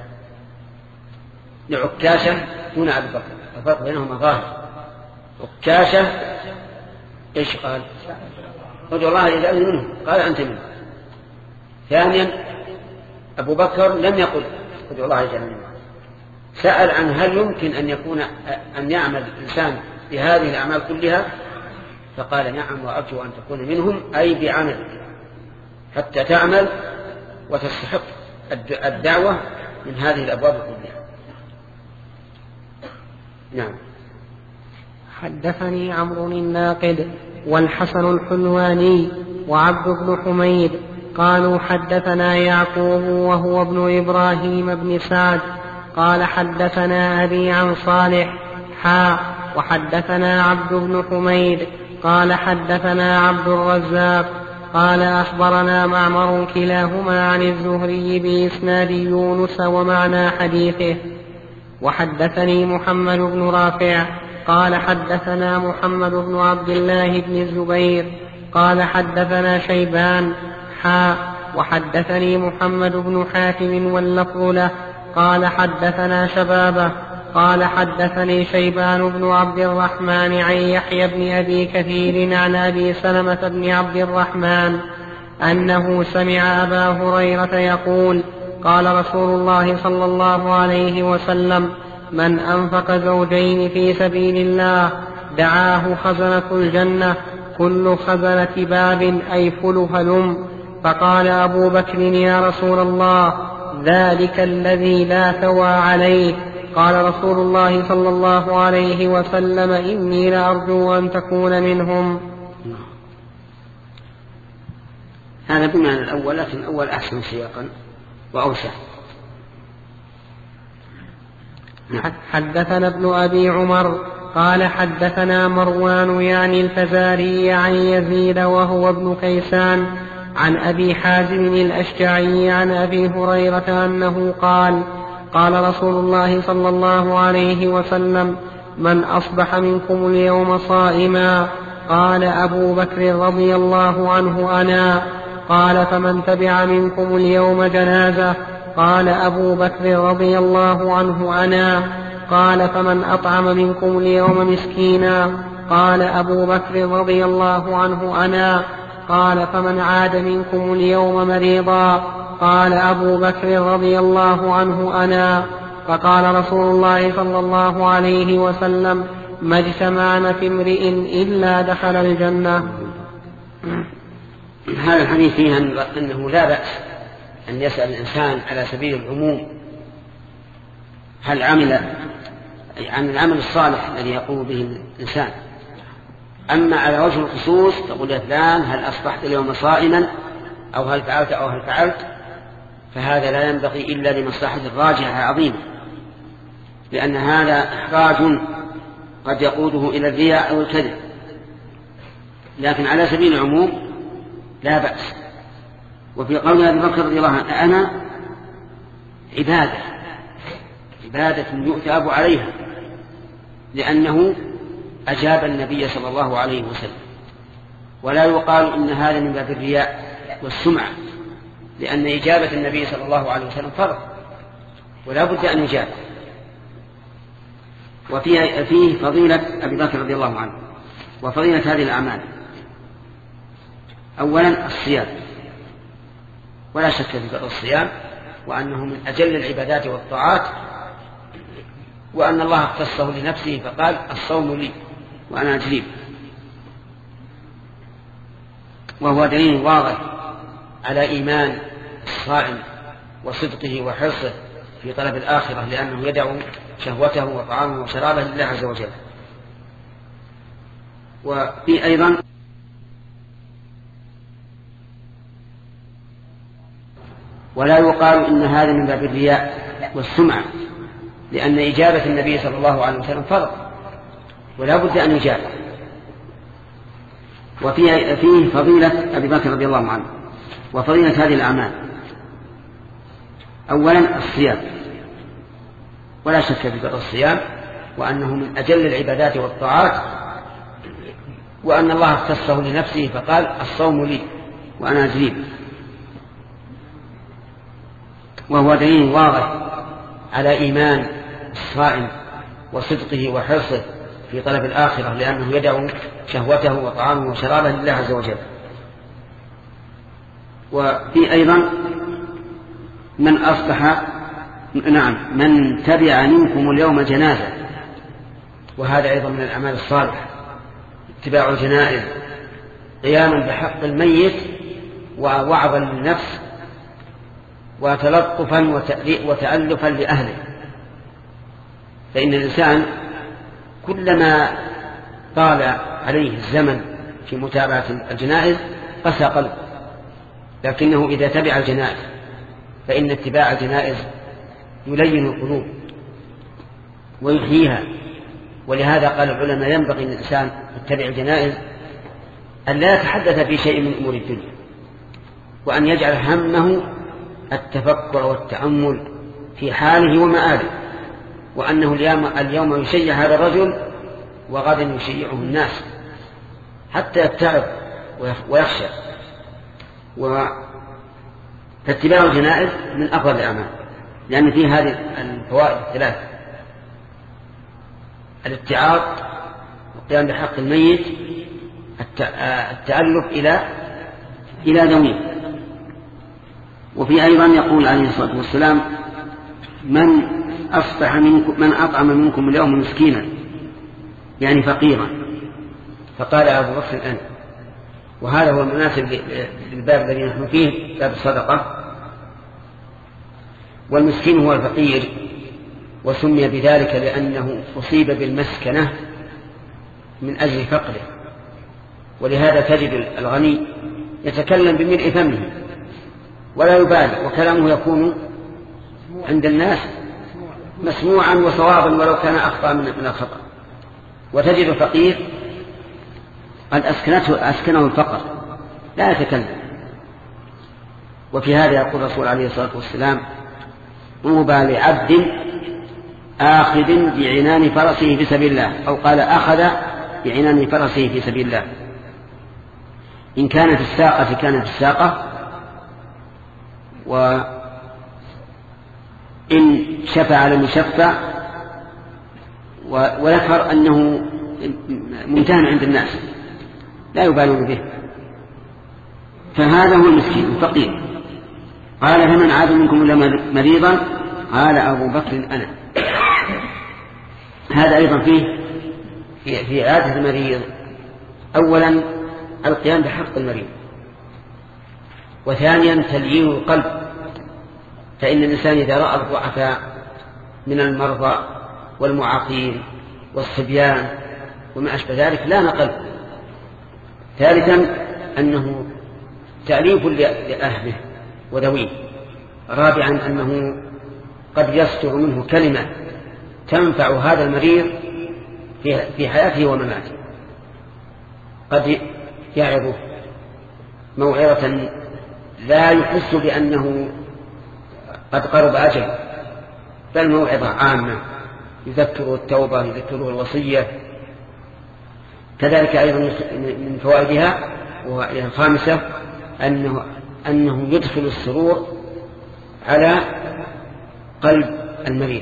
لعكاشة دون أبي بكر، الفرق بينهما ظاهر. عكاشة إيش قال؟ ادعو الله يجعلني منهم، قال أنت منهم. ثانيا أبو بكر لم يقل ادعو الله يجعلني منهم، سأل عن هل يمكن أن يعمل الإنسان بهذه الأعمال كلها، فقال نعم وأرجو أن تكون منهم، أي بعملك حتى تعمل وتستحق الدعوة من هذه الأبواب كلها. نعم. حدثني عمرو الناقد والحسن الحلواني وعبد بن حميد قالوا حدثنا يعقوب وهو ابن إبراهيم بن سعد قال حدثنا أبي عن صالح وحدثنا عبد بن حميد قال حدثنا عبد الرزاق قال أخبرنا معمر كلاهما عن الزهري بإسناد يونس ومعنى حديثه. وحدثني محمد بن رافع قال حدثنا محمد بن عبد الله بن الزبير قال حدثنا شيبان وحدثني محمد بن حاتم واللفظ له قال حدثنا شبابه قال حدثني شيبان بن عبد الرحمن عن يحيى بن أبي كثير عن أبي سلمة بن عبد الرحمن أنه سمع أبا هريرة يقول قال رسول الله صلى الله عليه وسلم من أنفق زوجين في سبيل الله دعاه خزنة الجنة كل خزنة باب أي فل هلم. فقال أبو بكر يا رسول الله ذلك الذي لا ثوى عليه. قال رسول الله صلى الله عليه وسلم إني لأرجو أن تكون منهم. هذا بمعنى الأول، لكن الأول أحسن سياقا وأوسع. حدثنا ابن أبي عمر قال حدثنا مروان يعني الفزاري عن يزيد وهو ابن كيسان عن أبي حازم الأشجعي عن أبي هريرة أنه قال قال رسول الله صلى الله عليه وسلم من أصبح منكم اليوم صائما قال أبو بكر رضي الله عنه أنا قال فمن تبع منكم اليوم جنازة قال أبو بكر رضي الله عنه أنا قال فمن أطعم منكم اليوم مسكينا قال أبو بكر رضي الله عنه أنا قال فمن عاد منكم اليوم مريضا قال أبو بكر رضي الله عنه أنا. فقال رسول الله صلى الله عليه وسلم ما اجتمعنا في امرئ إلا دخل الجنة. هذا الحديث فيه أنه لا بأس أن يسأل الإنسان على سبيل العموم هل عمل عن العمل الصالح الذي يقوم به الإنسان. أما على وجه الخصوص تقول يا فلان هل أصبحت اليوم صائما أو هل فعلت أو هل فعلت، فهذا لا ينبغي إلا لمصلحة راجحة عظيمة، لأن هذا إحراج قد يقوده إلى الرياء أو الكذب. لكن على سبيل العموم لا بأس. وفي قول أبي بكر رضي الله عنه أنا عبادة يؤثاب عليها، لأنه أجاب النبي صلى الله عليه وسلم. ولا يقال إن هذا من باب الرياء والسمعة، لأن إجابة النبي صلى الله عليه وسلم فرض، ولا بد أن يجاب. وفيه فضيلة أبي بكر رضي الله عنه وفضيلة هذه الأعمال. أولا الصيام، ولا شك في فضل الصيام وأنه من أجل العبادات والطاعات، وأن الله اختصه لنفسه فقال الصوم لي وأنا أجزيه، وهو دليل واضح على إيمان الصائم وصدقه وحرصه في طلب الآخرة، لأنه يدعو شهوته وطعامه وشرابه لله عز وجل. وفي أيضا ولا يقال إن هذا من باب الرياء والسمعة، لأن إجابة النبي صلى الله عليه وسلم فرض ولا بد أن يجاب. وفيه فضيلة أبي بكر رضي الله عنه وفضيلة هذه الأعمال. أولا الصيام، ولا شك في فضل الصيام وأنه من أجل العبادات والطاعات، وأن الله اختصه لنفسه فقال الصوم لي وأنا أجزيه، وهو دليل واضح على إيمان الصائم وصدقه وحرصه في طلب الآخرة، لأنه يدعو شهوته وطعامه وشرابه لله عز وجل. وفي أيضا من تبع منكم اليوم جنازة، وهذا أيضا من الأعمال الصالحة، اتباع الجنائز قياما بحق الميت ووعظا للنفس وتلطفا وتألفا لأهله. فإن الإنسان كلما طال عليه الزمن في متابعة الجنائز قسى قلبه، لكنه إذا تبع الجنائز فإن اتباع الجنائز يلين القلوب ويحييها. ولهذا قال العلماء ينبغي للإنسان يتبع الجنائز أن لا يتحدث في شيء من أمور الدنيا، وأن يجعل همه التفكر والتأمل في حاله ومآله، وأنه اليوم يشيع هذا الرجل وغدا يشيعه الناس حتى يتعب ويخشى. فاتباع الجنائز من أفضل الأعمال، لأن فيه هذه الفوائد الثلاث: الاتعاظ والقيام بحق الميت، التألف إلى ذويه. وفي أيضا يقول عليه الصلاة والسلام: من أطعم منكم اليوم مسكينا، يعني فقيرا، فقال أبو بكر أنا. وهذا هو المناسب للباب الذي نحن فيه، باب الصدقة. والمسكين هو الفقير، وسمي بذلك لأنه أصيب بالمسكنة من أجل فقره. ولهذا تجد الغني يتكلم بملء فمه ولا يبالي، وكلامه يكون عند الناس مسموعا وصوابا ولو كان أخطأ من الخطأ. وتجد الفقير قد أسكنه الفقر لا يتكلم. وفي هذا يقول الرسول عليه الصلاة والسلام: طوبى لعبد آخذ بعنان فرسه في سبيل الله، أو قال أخذ بعنان فرسه في سبيل الله. إن كان في الساقة كان في الساقة، وإن شفع لم يشفع، وذكر أنه ممتهن عند الناس لا يبالون به. فهذا هو المسكين الفقير. قال: فمن عاد منكم إلا مريضا؟ قال أبو بكر أنا. هذا أيضا في عادة المريض: أولا القيام بحق المريض، وثانيا تليين القلب. فإن الإنسان إذا رأى الضعفاء من المرضى والمعاقين والصبيان وما أشبه ذلك لان قلبه. ثالثا أنه تأليف لأهله وذويه. رابعا أنه قد يصدر منه كلمة تنفع هذا المريض في حياته ومماته. قد يعظه موعظة لا يحس بأنه قد قرب أجل، بل موعظة عامة يذكره التوبة، يذكره الوصية. كذلك أيضا من فوائدها وهي الخامسة أنه يدخل السرور على قلب المريض.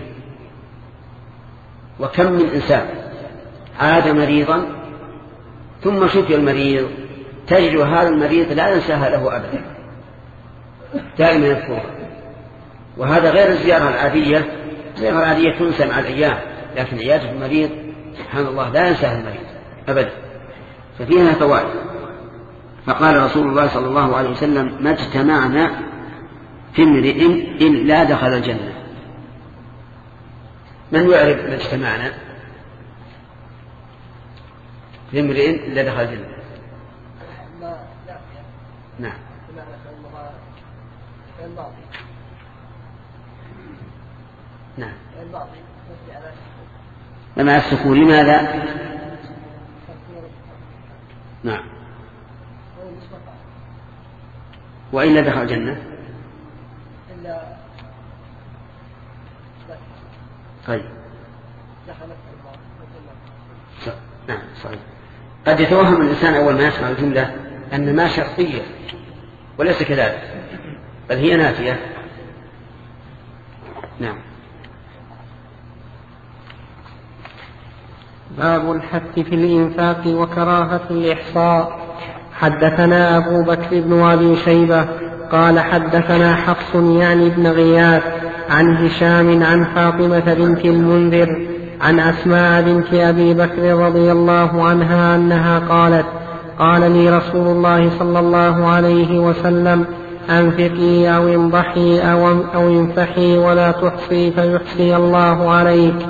وكم من إنسان عاد مريضا ثم شفي المريض تجد هذا المريض لا ينساها له أبدا، دائما يذكرها. وهذا غير الزيارة العادية. الزيارة العادية تنسى مع الأيام، لكن عيادة المريض سبحان الله لا ينساها المريض أبدا، ففيها فوائد. فقال رسول الله صلى الله عليه وسلم: ما اجتمعنا في امرئ إلا دخل الجنة. من يعرف ما اجتمعنا في امرئ إلا دخل الجنة؟ نعم. نعم. مع السكون. لماذا؟ نعم. وإلا دخل الجنة. طيب. نعم صحيح. قد يتوهم الإنسان أول ما يسمع الجملة أن ما شرطية، وليس كذلك، بل هي نافية. نعم. باب الحث في الإنفاق وكراهة الإحصاء. حدثنا أبو بكر بن أبي شيبة قال حدثنا حفص يعني بن غياث عن هشام عن فاطمة بنت المنذر عن أسماء بنت أبي بكر رضي الله عنها أنها قالت: قال لي رسول الله صلى الله عليه وسلم: أنفقي أو انضحي أو انفحي ولا تحصي فيحصي الله عليك.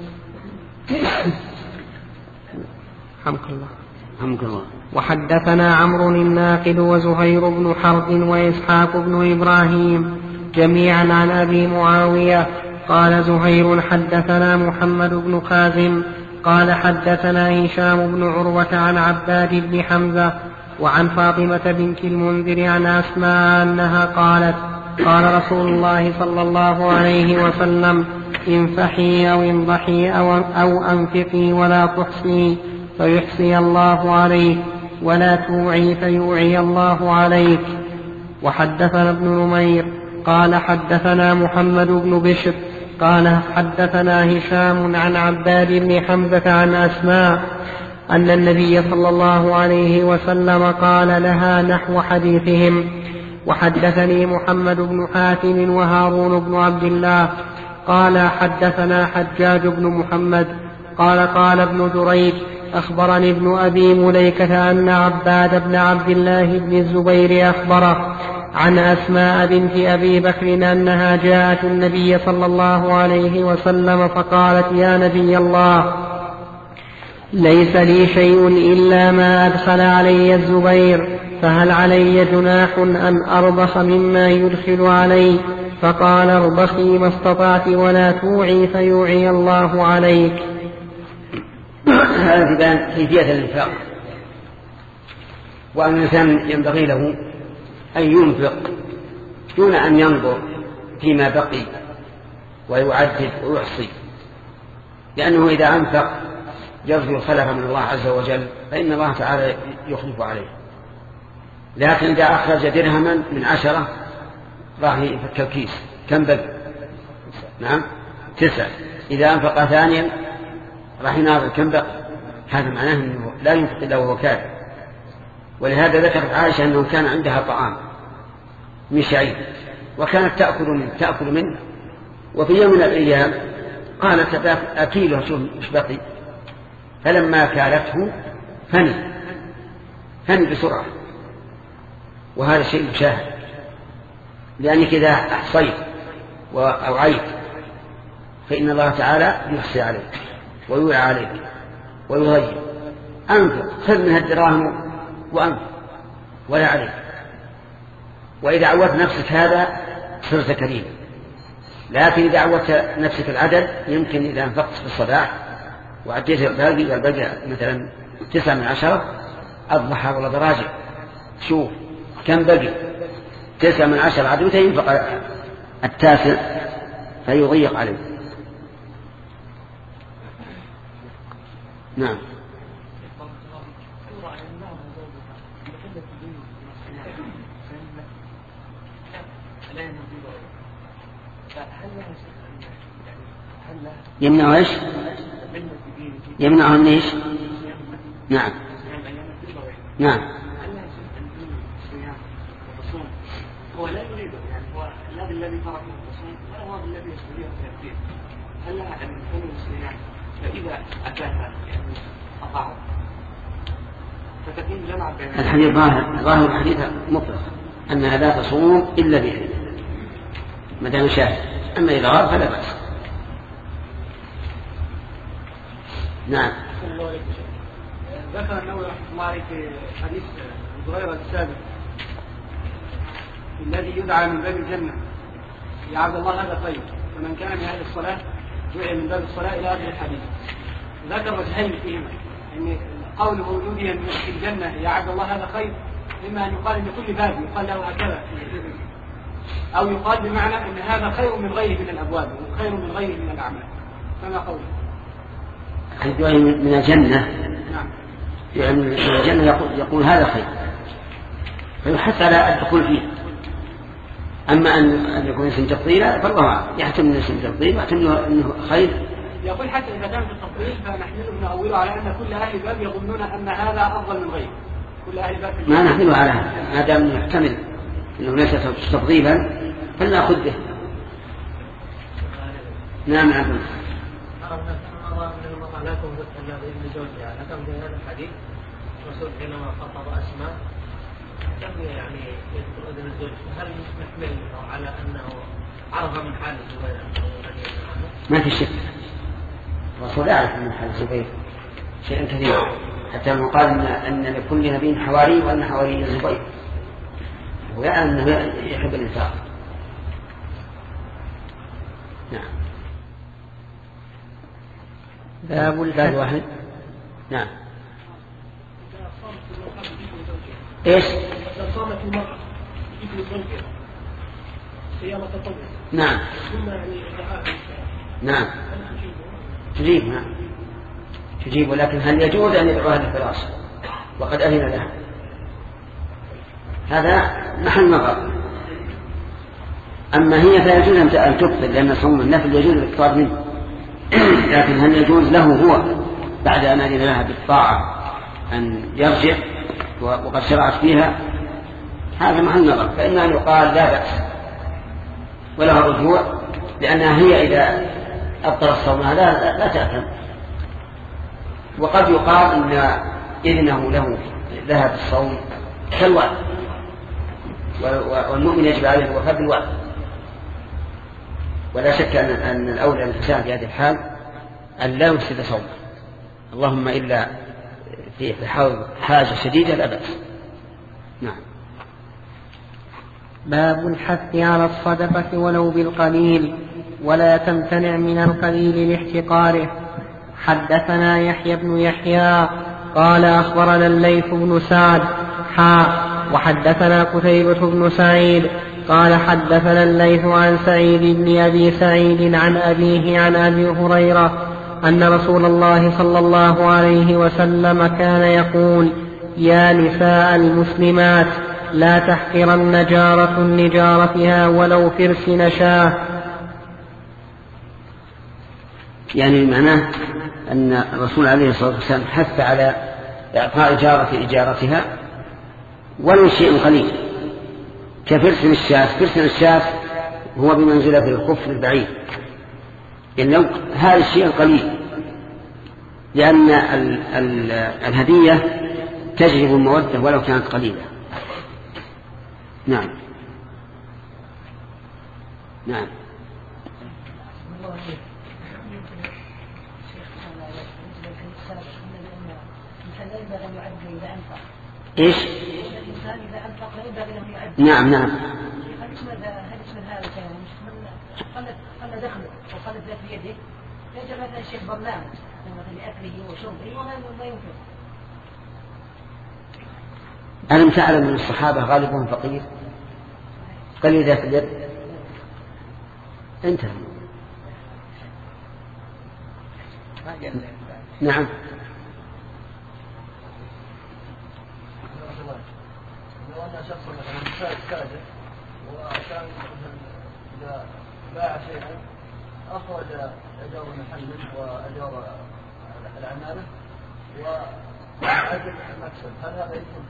حمك الله. وحدثنا عمرو الناقد وزهير بن حرب وإسحاق بن إبراهيم جميعا عن أبي معاوية قال زهير: حدثنا محمد بن خازم قال حدثنا هشام بن عروة عن عباد بن حمزة وعن فاطمة بنت المنذر عن أسماء أنها قالت: قال رسول الله صلى الله عليه وسلم: انفحي أو انضحي أو أنفقي ولا تحصي فيحصي الله عليك، ولا توعي فيوعي الله عليك. وحدثنا ابن نمير قال حدثنا محمد بن بشر قال حدثنا هشام عن عباد بن حمزة عن أسماء أن النبي صلى الله عليه وسلم قال لها نحو حديثهم. وحدثني محمد بن حاتم وهارون بن عبد الله قال حدثنا حجاج بن محمد قال ابن جريج: أخبرني ابن أبي مليكة أن عباد بن عبد الله بن الزبير أخبره عن أسماء بنت أبي بكر أنها جاءت النبي صلى الله عليه وسلم فقالت: يا نبي الله، ليس لي شيء إلا ما أدخل علي الزبير، فهل علي جناح أن أرضخ مما يدخل علي؟ فقال: ارضخي ما استطعت ولا توعي فيوعي الله عليك. هذا في بيان كيفية الإنفاق، وأن الإنسان ينبغي له أن ينفق دون أن ينظر فيما بقي ويعدد ويحصي، لأنه إذا أنفق يرجو الخلف من الله عز وجل فإن الله تعالى يخلف عليه. لكن إذا أخرج درهما من 10 راح يفك الكيس، كم بقي؟ نعم 9. إذا أنفق ثانيا راح يناظر كم بقي، هذا معناه أنه لا ينفق إلا وهو كافر. ولهذا ذكرت عائشة أنه كان عندها طعام من شعير وكانت تأكل منه، وفي يوم من الأيام قالت: أكيله شوف مش بقي. فلما كالته فني بسرعة، وهذا شيء مشاهد، لأنك إذا أحصيت وأوعيت فإن الله تعالى يحصي عليك ويوعى عليك ويغير. أنفق، خذ منها الدراهم وأنفق ولا عليك. وإذا عودت نفسك هذا صرت كريم. لكن إذا عودت نفسك العدد، يمكن إذا أنفقت في الصباح وعديت الباقي مثلا 9 من 10، أضحى ولا براجع شوف كم بقي، 9 من 10 عدوته ينفق 9 فيضيق عليه. نعم. يمنع ايش؟ يمنع من ايش؟ نعم نعم. هو لا يريده، يعني هو الذي ترك التصوم ولا هو الذي يستطيع التأثير. هل لها أن يكون الصيام فإذا أتاها يعني أطاعت فتكون جمع بين الحديث ظاهر الحديث مطلق أنها لا تصوم إلا بإذن ما دام شاهد، أما إذا غاب فلا بأس. نعم. ذكر النووي رحمه الله عليه في حديث أبي هريرة السابق الذي يدعى من باب الجنة يا عبد الله هذا خير، فمن كان من أهل الصلاة دعي من باب الصلاة إلى آخر الحديث. ذكر وجهين فيهما، أن قول مولوديا في الجنة يا عبد الله هذا خير إما أن يقال لكل باب يقال له هكذا، أو يقال بمعنى أن هذا خير من غيره من الأبواب وخير من غيره من الأعمال. فما قوله؟ الدعاء من الجنة. نعم. يعني من الجنة يقول هذا خير فيحث على الدخول فيه. أما أن يكون اسم تفضيلا فالله يحتمل اسم تفضيل ويحتمل أنه خير. يقول حتى إذا كان في التفضيل فنحمله نأوله على أن كل أهل الباب يظنون أن هذا أفضل من غيره. كل أهل الباب ما نحمله على هذا، ما دام يحتمل أنه ليس تفضيلا فلنأخذ به. نعم عبد الله. لكم ذكر ابن زوجها لكم في هذا الحديث الرسول حينما خطب أسماء لم يعني يذكر ابن الزوج، هل نحمل على أنه عرف من حال الزبير؟ ما في شك، الرسول يعرف من حال الزبير شيئا كثيرا، حتى لما قال أن لكل نبي حواري وأن حواري الزبير، ويعلم أنه يحب الإنفاق. نعم. باب الحد. واحد. نعم. ايش؟ صامت المرأة مثل زوجها صيام تطوع. نعم. نعم. تجيب. نعم. تجيب، ولكن هل يجوز أن يدعوها للفراش وقد أذن لها؟ هذا محل نظر. أما هي فيجوز أن تبطل، لأن صوم النفل يجوز الإفطار منه، لكن هل يجوز له هو بعد أن أذن لها بالطاعة أن يرجع وقد شرعت فيها؟ هذا محل نظر. فإما أن يقال لا بأس ولها الرجوع، لأنها هي إذا أبطل الصوم لا تأثم. وقد يقال إن إذنه له ذهب الصوم كالوعد، والمؤمن يجب عليه الوفاء بالوعد، ولا شك أن الأولى للإنسان في هذه الحال أن لا يفسد صومه، اللهم إلا في حاجة شديدة لا بأس. نعم. باب الحث على الصدقة ولو بالقليل، ولا تمتنع من القليل لاحتقاره. حدثنا يحيى بن يحيى قال أخبرنا الليث بن سعد وحدثنا قتيبة بن سعيد قال حدثنا الليث عن سعيد بن أبي سعيد عن أبيه عن أبي هريرة أن رسول الله صلى الله عليه وسلم كان يقول: يا نساء المسلمات لا تحقرن جارة لجارتها ولو فرس نشاه. يعني معناه أن الرسول عليه الصلاة والسلام حث على إعطاء جارة إجارتها ولو شيء قليل، كفرس الشاة. فرس الشاة هو بمنزلة الخف البعيد، إنه هذا الشيء القليل، لأن الهدية تجلب المودة ولو كانت قليلة. نعم. نعم. إيش؟ الإنسان إذا أنفق لا ينبغي له يعد. نعم نعم. هل اسم هذا كان قل دخله وقل ذات بيده يجب مثلا الشيخ برنامج مثلا لأكله وشربه وما ينفق. ألم تعلم من الصحابة غالبهم فقير قليل ذات اليد؟ انتهى. نعم. لو أن شخص مثلا تاجر وكان إذا باع شيئا أخرج أجار محل وأجار العمالة وأجر المكسب، هل هذا يدخل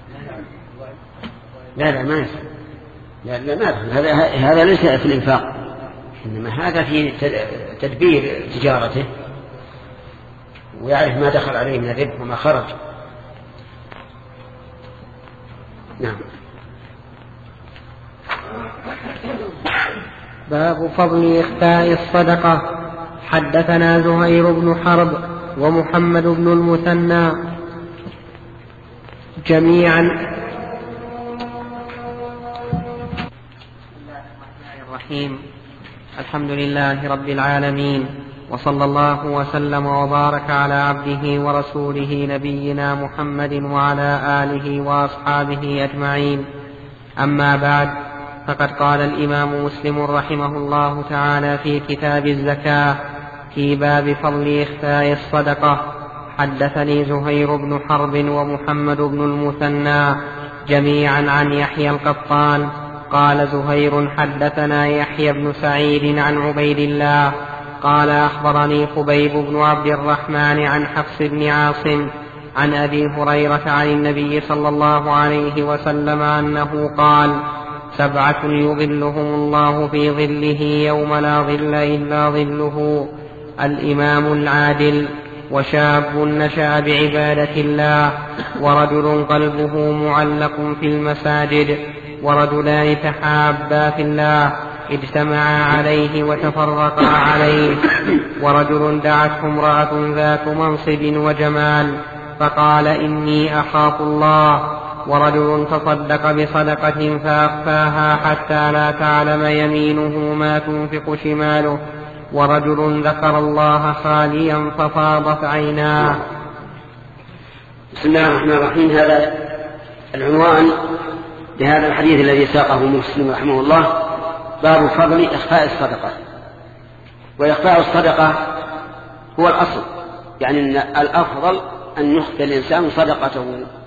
في لا ما يدخل. لا ما يدخل. هذا ليس في الإنفاق، إنما هذا في تدبير تجارته ويعرف ما دخل عليه من الربح وما خرج. نعم. باب فضل إخفاء الصدقة. حدثنا زهير بن حرب ومحمد بن المثنى جميعا. بسم الله الرحمن الرحيم. الحمد لله رب العالمين، وصلى الله وسلم وبارك على عبده ورسوله نبينا محمد وعلى آله وأصحابه أجمعين. أما بعد، فقد قال الإمام مسلم رحمه الله تعالى في كتاب الزكاة في باب فضل إخفاء الصدقة: حدثني زهير بن حرب ومحمد بن المثنى جميعا عن يحيى القطان قال زهير: حدثنا يحيى بن سعيد عن عبيد الله قال: أخبرني خبيب بن عبد الرحمن عن حفص بن عاصم عن أبي هريرة عن النبي صلى الله عليه وسلم أنه قال: 7 يظلهم الله في ظله يوم لا ظل إلا ظله: الإمام العادل، وشاب نشأ بعبادة الله، ورجل قلبه معلق في المساجد، ورجلان تحابا في الله اجتمعا عليه وتفرقا عليه، ورجل دعته امرأة ذات منصب وجمال فقال: إني أخاف الله، ورجل تصدق بصدقة فأخفاها حتى لا تعلم يمينه ما تنفق شماله، ورجل ذكر الله خاليا ففاضت عيناه. بسم الله الرحمن الرحيم. هذا العنوان لهذا الحديث الذي ساقه مسلم رحمه الله: باب فضل إخفاء الصدقة. وإخفاء الصدقة هو الأصل، يعني أن الأفضل أن يخفي الإنسان صدقته،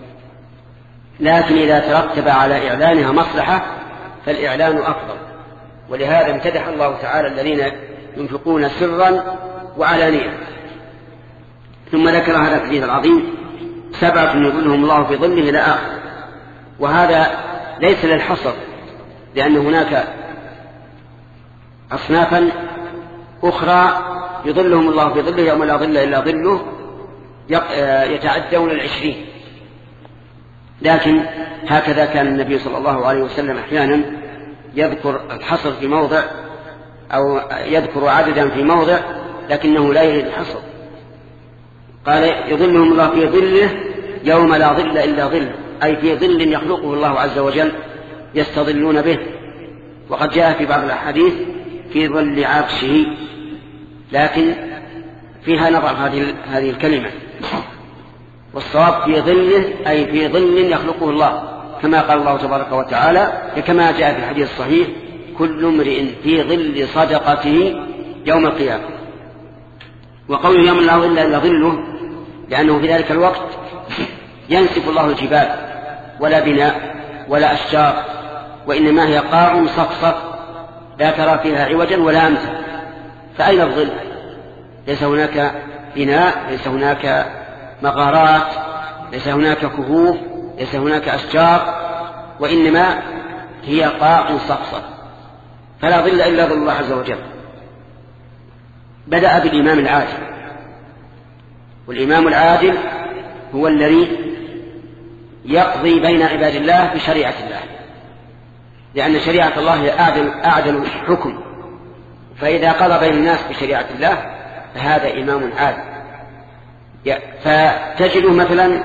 لكن إذا ترتب على إعلانها مصلحة فالإعلان أفضل. ولهذا امتدح الله تعالى الذين ينفقون سرا وعلانية. ثم ذكر هذا الحديث العظيم: 7 يظلهم الله في ظله إلى آخر. وهذا ليس للحصر، لأن هناك أصنافا أخرى يظلهم الله في ظله يوم لا ظل إلا ظله، يتعدون 20. لكن هكذا كان النبي صلى الله عليه وسلم أحيانا يذكر الحصر في موضع أو يذكر عددا في موضع، لكنه لا يريد الحصر. قال: يظلهم الله في ظله يوم لا ظل إلا ظله، أي في ظل يخلقه الله عز وجل يستظلون به. وقد جاء في بعض الأحاديث: في ظل عرشه، لكن فيها نظر هذه الكلمة، والصواب في ظله أي في ظل يخلقه الله، كما قال الله تبارك وتعالى، كما جاء في الحديث الصحيح: كل امرئ في ظل صدقته يوم القيامة. وقول يوم لا ظل إلا ظله لأنه في ذلك الوقت ينسف الله الجبال، ولا بناء ولا أشجار، وإنما هي قاع صفصف لا ترى فيها عوجا ولا أمتا. فأين الظل؟ ليس هناك بناء، ليس هناك مغارات، ليس هناك كهوف، ليس هناك أشجار، وإنما هي قاع صفصف، فلا ظل إلا ظل الله عز وجل. بدأ بالإمام العادل، والإمام العادل هو الذي يقضي بين عباد الله بشريعة الله، لأن شريعة الله هي أعدل الحكم، فإذا قضى بين الناس بشريعة الله فهذا إمام عادل. فتجده مثلا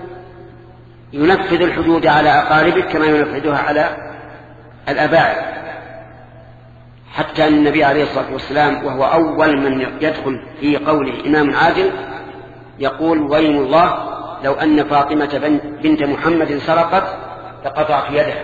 ينفذ الحدود على أقاربك كما ينفذها على الأباعد، حتى أن النبي عليه الصلاة والسلام وهو أول من يدخل في قوله إمام عادل يقول: ويم الله لو أن فاطمة بنت محمد سرقت لقطعت يدها.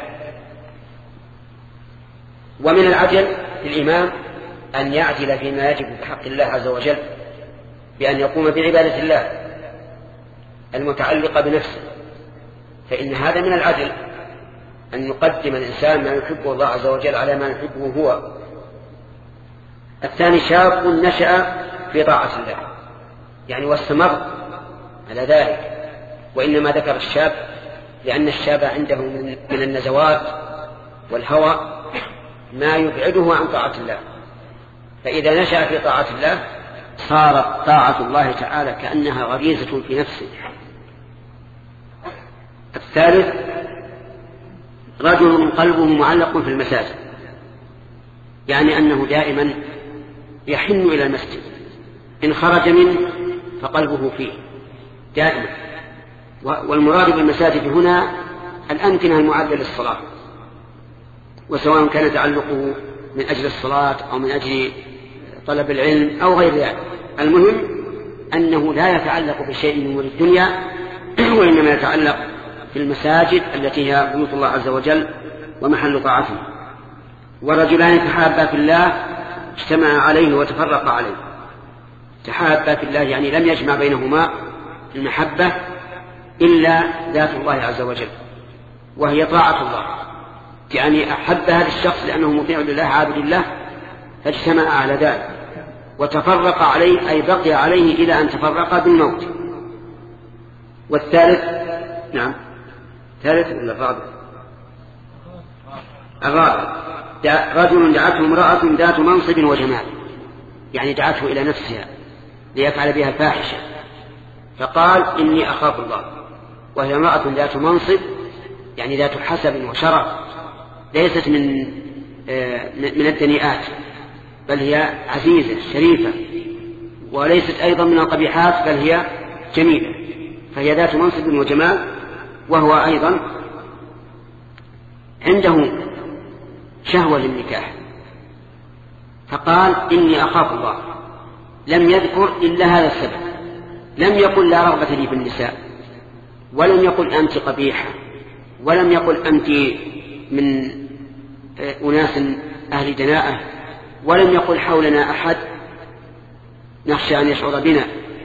ومن العدل للإمام أن يعدل فيما يجب بحق الله عز وجل، بأن يقوم بعبادة الله المتعلقة بنفسه، فإن هذا من العدل أن يقدم الإنسان ما يحبه الله عز وجل على ما يحبه هو. الثاني شاب نشأ في طاعة الله يعني واستمر على ذلك، وإنما ذكر الشاب لأن الشاب عنده من النزوات والهوى ما يبعده عن طاعة الله، فإذا نشأ في طاعة الله صارت طاعة الله تعالى كأنها غريزة في نفسه. الثالث رجل قلبه معلق في المساجد، يعني أنه دائما يحن إلى المسجد، إن خرج منه فقلبه فيه دائما. والمراد بالمساجد هنا الأمكنة المعدة للصلاة، وسواء كان تعلقه من أجل الصلاة أو من أجل طلب العلم أو غير ذلك، المهم أنه لا يتعلق بشيء من أمور الدنيا وإنما يتعلق في المساجد التي هي بيوت الله عز وجل ومحل طاعته. ورجلان تحابا في الله اجتمعا عليه وتفرقا عليه. تحابا في الله يعني لم يجمع بينهما المحبة إلا ذات الله عز وجل وهي طاعة الله، يعني أحب هذا الشخص لأنه مطيع لله عابد الله فاجتمع على ذلك، وتفرق عليه أي بقي عليه إلى أن تفرق بالموت. والثالث نعم ثالث ولا الرابع؟ الرابع رجل دعته امرأة ذات منصب وجمال، يعني دعته إلى نفسها ليفعل بها الفاحشة فقال إني أخاف الله، وهي امرأة ذات منصب يعني ذات حسب وشرف، ليست من الدنيئات بل هي عزيزة شريفة، وليست أيضا من القبيحات بل هي جميلة، فهي ذات منصب وجمال، وهو أيضا عنده شهوة للنكاح فقال إني أخاف الله. لم يذكر إلا هذا السبب، لم يقل لا رغبة لي في النساء، ولم يقل أنت قبيحة، ولم يقل أنت من أناس أهل دناءة، ولم يقل حولنا أحد نخشى أن يشعر بنا،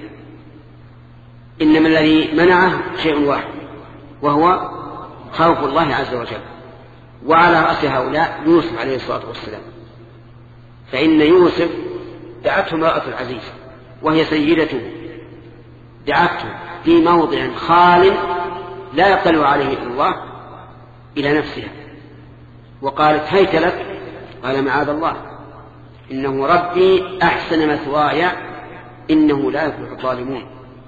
إنما الذي منعه شيء واحد وهو خوف الله عز وجل. وعلى رأس هؤلاء يوسف عليه الصلاة والسلام، فإن يوسف دعته امرأة العزيز وهي سيدته، دعته في موضع خال لا يطلع عليه إلا الله إلى نفسها، وقالت هيت لك، قال معاذ الله إنه ربي أحسن مثواي إنه لا يفلح الظالمون.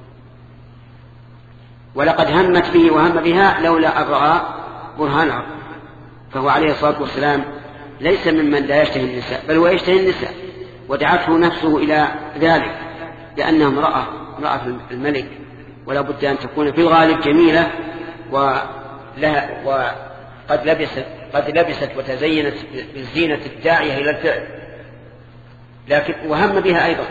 ولقد همت به وهم بها لولا أن رأى برهان ربه، فهو عليه الصلاة والسلام ليس ممن لا يشتهي النساء بل هو يشتهي النساء، ودعته نفسه إلى ذلك لأنها امرأة الملك، ولا بد أن تكون في الغالب جميلة وقد لبست وتزينت بالزينة الداعية إلى الفعل، لكن وهم بها أيضا،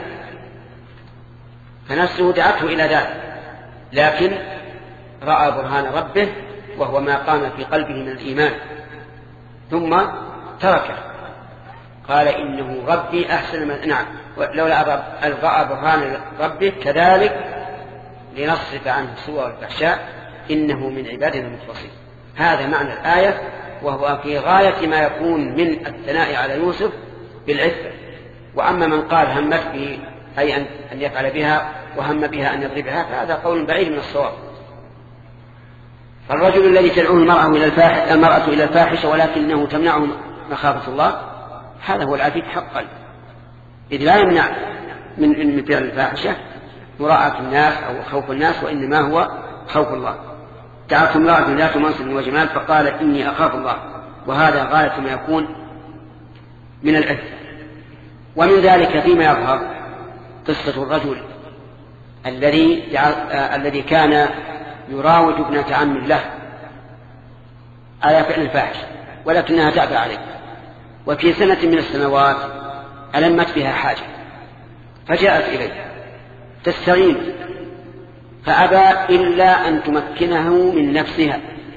فنفسه دعته إلى ذلك، لكن رأى برهان ربه وهو ما قام في قلبه من الإيمان ثم تركه، قال إنه ربي أحسن نعم لولا رأى برهان ربه كذلك لنصرف عنه السوء والفحشاء إنه من عبادنا المخلصين. هذا معنى الآية، وهو في غاية ما يكون من الثناء على يوسف بالعفة. وأما من قال همت به أي أن يفعل بها وهم بها أن يضربها فهذا قول بعيد من الصواب. فالرجل الذي تدعوه المرأة إلى الفاحشة ولكنه تمنعه مخافة الله هذا هو العفيف حقا، إذ لا يمنع من فعل الفاحشة مراءة الناس أو خوف الناس، وإنما هو خوف الله. دعته امرأة ذات منصب وجمال فقال إني أخاف الله، وهذا غاية ما يكون من العفة. ومن ذلك فيما يظهر قصة الرجل الذي كان يراود ابنة عم له على فعل الفاحشة ولكنها تأبى عليه، وفي سنة من السنوات ألمت بها حاجة فجاءت إليه تستعين، فأبى إلا أن تمكنه من نفسها،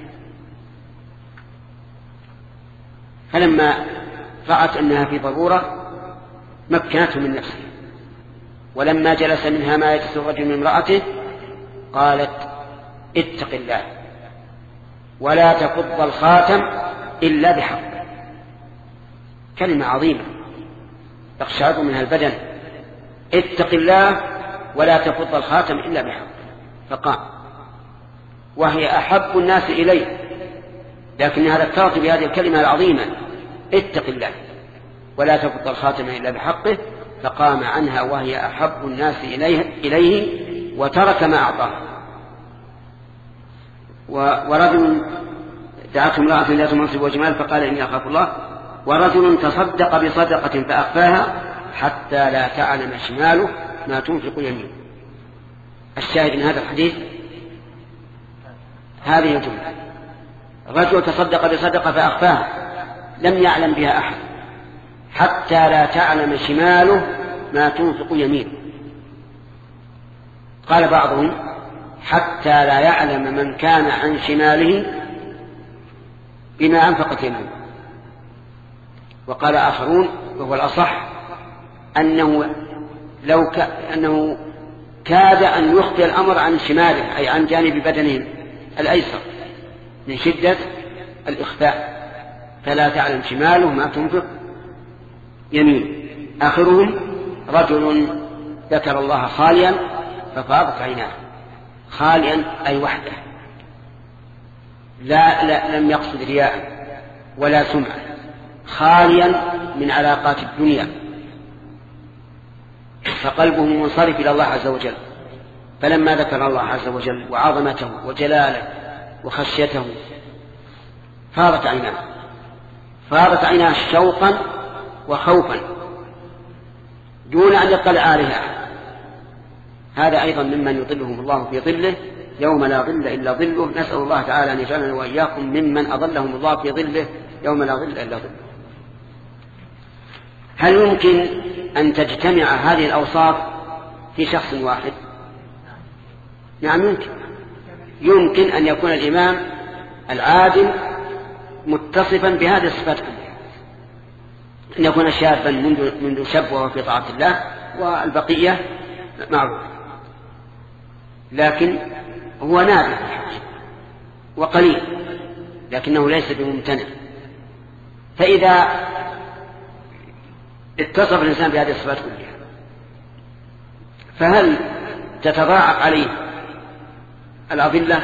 فلما رأت أنها في ضرورة مكنته من نفسها، ولما جلس منها ما يجلس الرجل من امرأته قالت اتق الله ولا تفض الخاتم إلا بحق. كلمة عظيمة، يقشعر منها البدن اتق الله ولا تفض الخاتم إلا بحق، فقام، وهي أحب الناس إليه، لكنها ذكرت بهذه الكلمة العظيمة اتق الله ولا تفض الخاتم إلا بحقه، فقام عنها وهي أحب الناس إليه وترك ما أعطاه. ورجل دعته امرأة ذات منصب وجمال فقال إني أخاف الله، ورجل تصدق بصدقة فأخفاها حتى لا تعلم شماله ما تنفق يمينه. الشاهد من هذا الحديث هذه الجملة: رجل تصدق بصدقة فأخفاها لم يعلم بها أحد حتى لا تعلم شماله ما تنفق يمينه. قال بعضهم حتى لا يعلم من كان عن شماله بما أنفقت يمينه. وقال آخرون وهو الأصح أنه أنه كاد أن يخفي الأمر عن شماله، أي عن جانب بدنه الأيسر من شدة الإخفاء، فلا تعلم شماله ما تنفق يمينه. آخرهم رجل ذكر الله خاليا ففاضت عيناه، خاليا أي وحده، لا لم يقصد رياء ولا سمعة، خاليا من علاقات الدنيا، فقلبه منصرف إلى الله عز وجل. فلما ذكر الله عز وجل وعظمته وجلاله وخشيته فاضت عيناه شوقا وخوفا دون أن يطلع عليها أحد. هذا أيضا ممن يظلهم الله في ظله يوم لا ظل إلا ظله. نسأل الله تعالى أن يجعلنا وإياكم ممن أظلهم الله في ظله يوم لا ظل إلا ظله. هل يمكن أن تجتمع هذه الأوصاف في شخص واحد؟ نعم يمكن أن يكون الإمام العادل متصفا بهذه الصفات كلها، أن يكون شابا منذ شب وهو في طاعة الله، والبقية معروف، لكن هو نادر وقليل لكنه ليس بممتنع. فإذا اتصف الإنسان بهذه الصفات كلها فهل تتضاعف عليه الأضلة،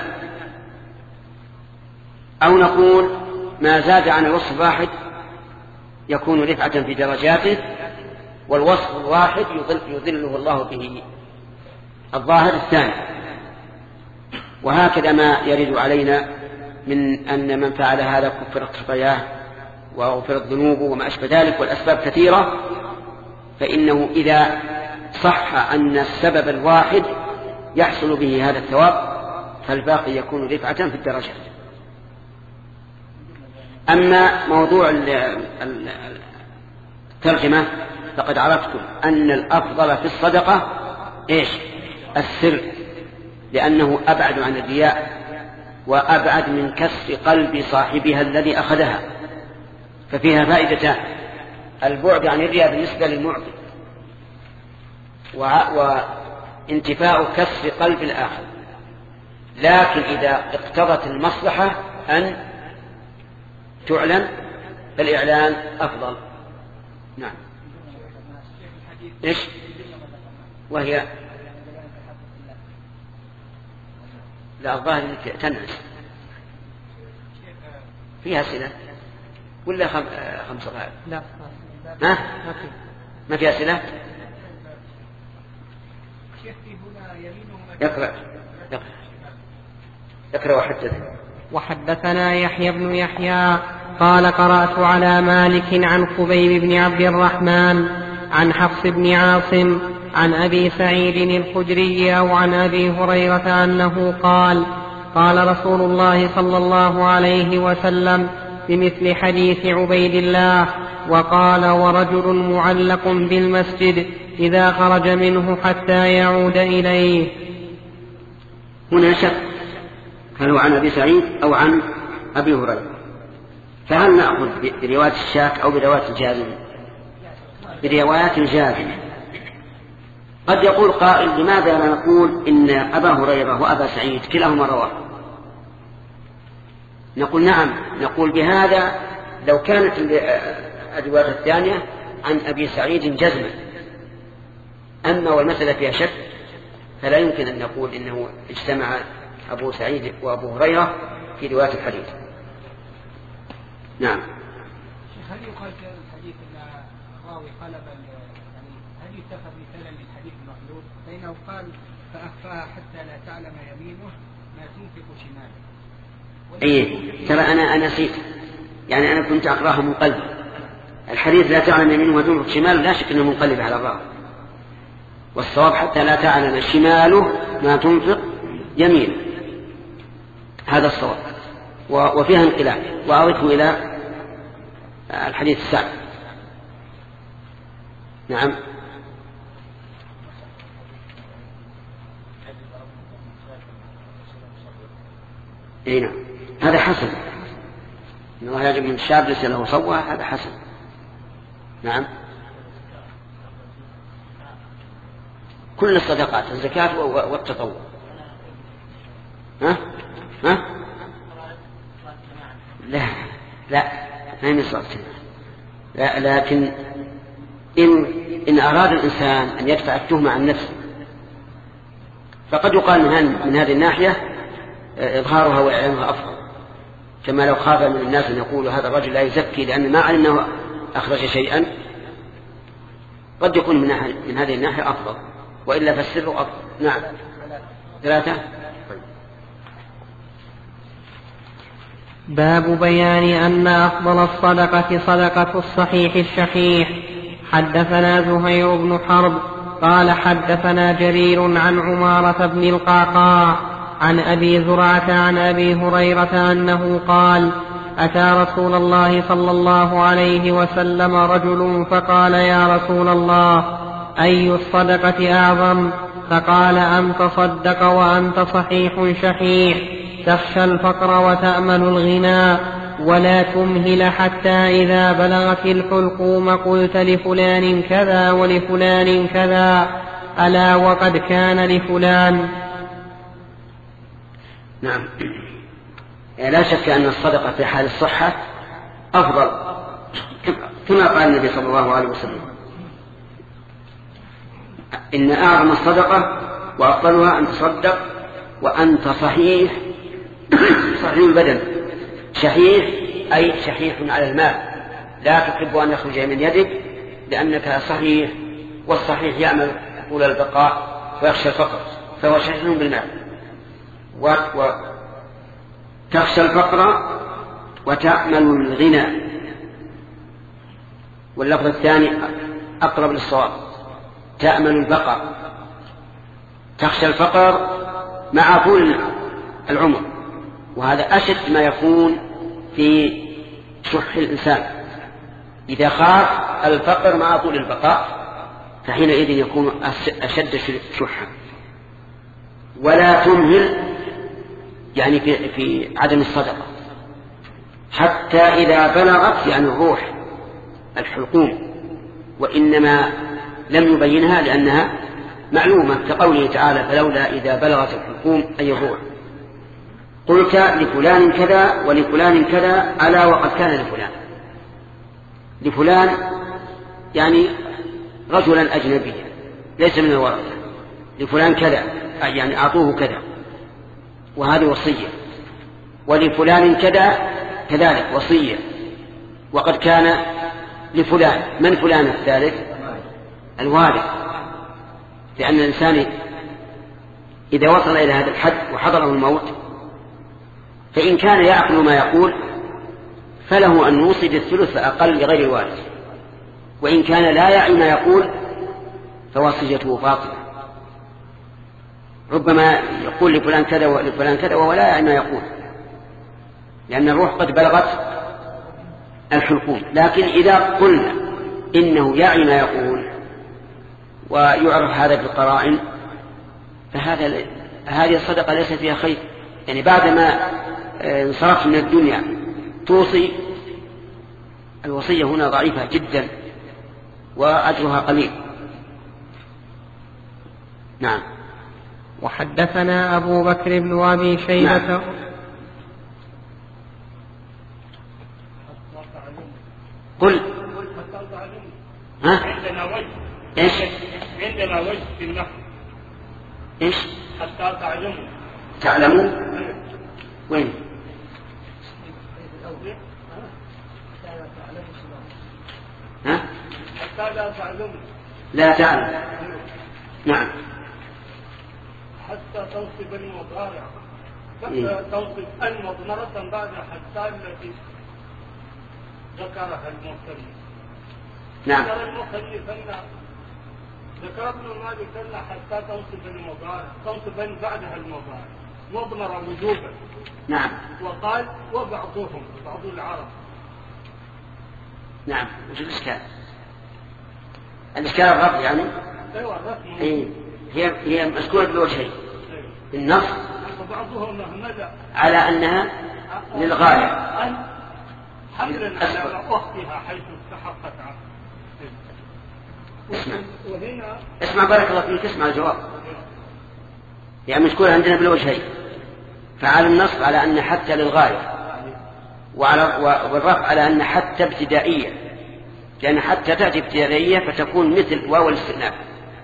أو نقول ما زاد عن الوصف الواحد يكون رفعة في درجاته، والوصف الواحد يظله الله به الظاهر الثاني؟ وهكذا ما يرد علينا من أن من فعل هذا كفرت خطاياه وغفرت ذنوبه وما أشبه ذلك، والأسباب كثيرة، فإنه إذا صح أن السبب الواحد يحصل به هذا الثواب فالباقي يكون رفعة في الدرجات. أما موضوع الترجمة فقد عرفتم أن الأفضل في الصدقة السر، لأنه أبعد عن الرياء وأبعد من كسر قلب صاحبها الذي أخذها، ففيها فائدتان: البعد عن الرياء بالنسبة للمعطي، وانتفاء كسر قلب الآخر. لكن إذا اقتضت المصلحة أن تعلن فالإعلان أفضل. نعم. وهي لا الظاهر انك تنعس فيها أسئلة ولا 5 دقائق؟ لا ما فيها أسئلة. يقرأ وحدثنا يحيى بن يحيى قال قرأت على مالك عن خبيب بن عبد الرحمن عن حفص بن عاصم عن أبي سعيد الخدري أو عن أبي هريرة أنه قال قال رسول الله صلى الله عليه وسلم بمثل حديث عبيد الله: وقال ورجل معلق بالمسجد إذا خرج منه حتى يعود إليه. هنا شك هل هو عن أبي سعيد أو عن أبي هريرة، فهل نأخذ برواية الشاك أو برواية الجازم؟ بروايات الجازم. قد يقول قائل: لماذا لا نقول إن أبا هريرة وأبا سعيد كلاهما رواه؟ نقول نعم، نقول بهذا لو كانت الرواية الثانية عن أبي سعيد جزما. أما والمسألة فيها شك فلا يمكن أن نقول إنه اجتمع أبو سعيد وأبو هريرة في رواية الحديث. نعم. هل يقال في الحديث أن الراوي قلب يعني هل يتخذ مثالا للحديث المقلوب؟ فإنه قال فأخفاها حتى لا تعلم يمينه ما تنفق شماله. إيه ترى أنا نسيت، يعني أنا كنت أقرأها منقلبة. الحديث لا تعلم يمينه ما تنفق شماله لا شك أنه منقلب على الراوي، والصواب حتى لا تعلم شماله ما تنفق يمينه، هذا الصواب. وفيها انقلاب. وأضفه إلى الحديث السابق. نعم. اي نعم هذا حسن، إن الله يجب من الشاب ليس له صوة، هذا حسن. نعم. كل الصدقات الزكاة والتطوع. ها لا ما هي من صلاة لا، لكن إن أراد الإنسان أن يدفع التهمة عن نفسه فقد يقال من هذه الناحية إظهارها وإعلانها أفضل، كما لو خاف من الناس أن يقولوا هذا الرجل لا يزكي لأن ما علم أنه أخرج شيئا، قد يكون من هذه الناحية أفضل، وإلا فالسر أفضل. نعم. 3. باب بيان أن أفضل الصدقة صدقة الصحيح الشحيح. حدثنا زهير بن حرب قال حدثنا جرير عن عمارة بن القعقاع عن أبي زرعة عن أبي هريرة أنه قال أتى رسول الله صلى الله عليه وسلم رجل فقال يا رسول الله أي الصدقة أعظم؟ فقال أن تصدق وأنت صحيح شحيح تخشى الفقر وتأمل الغنى ولا تمهل حتى إذا بلغت الحلقوم قلت لفلان كذا ولفلان كذا ألا وقد كان لفلان. نعم. لا شك أن الصدقة في حال الصحة أفضل، كما قال النبي صلى الله عليه وسلم إن أعظم الصدقة وأفضلها أن تصدق وأنت صحيح البدن شحيح، أي شحيح على المال، لا تحب أن يخرج من يدك لأنك صحيح، والصحيح يعمل طول البقاء ويخشى الفقر، فهو شحيح بالمال. وتخشى الفقر وتأمل الغنى، واللفظ الثاني أقرب للصواب، تأمل البقاء. تخشى الفقر مع طول العمر، وهذا أشد ما يكون في شح الإنسان. إذا خاف الفقر مع طول البقاء فحينئذ يكون أشد شحا. ولا تمهل يعني في عدم الصدقة حتى إذا بلغت يعني الروح الحلقوم، وإنما لم يبينها لأنها معلومة كقوله تعالى فلولا إذا بلغت الحلقوم أي الروح قلت لفلان كذا ولفلان كذا ألا وقد كان لفلان يعني رجلا أجنبيا ليس من الورثة، لفلان كذا يعني أعطوه كذا، وهذه وصية. ولفلان كذا كذلك وصية، وقد كان لفلان. من فلان الثالث؟ الوارث، لأن الإنسان إذا وصل إلى هذا الحد وحضره الموت فإن كان يعقل ما يقول فله أن يوصي بالثلث فأقل لغير الوارث، وإن كان لا يعي ما يقول فوصيته باطلة. ربما يقول لفلان كذا ولفلان كذا وهو لا يعي ما يقول، لأن الروح قد بلغت الحلقوم. لكن إذا قلنا إنه يعي ما يقول ويعرف هذا بالقرائن فهذه الصدقة ليس فيها خير، يعني بعدما انصرفت من الدنيا توصي، الوصية هنا ضعيفة جدا وأجرها قليل. نعم. وحدثنا أبو بكر بن أبي شيبة. نعم. قل ها؟ عندنا وجه. إيش؟ عندنا وجه في النحو. إيش؟ حتى تعلموا. تعلموا؟ وين؟ ها؟ حتى لا تعلموا. لا تعلم. نعم. حتى تنصب المضارع. إيه؟ حتى تنصب المضمرة بعد حتى التي ذكرها المصنف. نعم. ذكر المصنف أن ذكر ابن مالك أن حتى تنصب المضارع تنصب بعدها المضارع مضمرة وجوبا. نعم. وقال وبعضهم بعض العرب. نعم. وش الإشكال؟ الإشكال الرفض يعني؟ أيوة الرفض. إيه؟ هي مذكورة بالوجهين. النص وبعضهم مهملة على أنها للغاية. حملا على أختها حيث استحقت عنه. اسمع. وهنا اسمع بارك الله فيك، اسمع الجواب. يعني مذكورة عندنا بالوجهين، فعلى النصب على أن حتى للغاية، والرفع على أن حتى ابتدائية، لأن حتى تأتي ابتدائية فتكون مثل واو الاستئناف.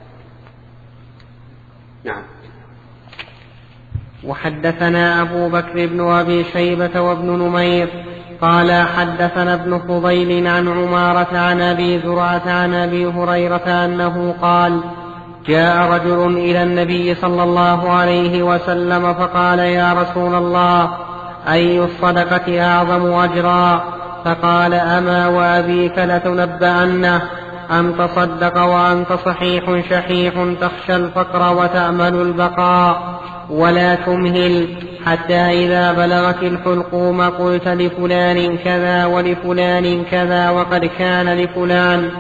نعم. وحدثنا أبو بكر بن أبي شيبة وابن نمير قال حدثنا ابن فضيل عن عمارة عن أبي زرعة عن أبي هريرة أنه قال جاء رجل إلى النبي صلى الله عليه وسلم فقال يا رسول الله أي الصدقة أعظم أجرا؟ فقال أما وأبيك لتنبأنه أم تصدق وأنت صحيح شحيح تخشى الفقر وتأمل البقاء ولا تمهل حتى إذا بلغت الحلقوم قلت لفلان كذا ولفلان كذا وقد كان لفلان.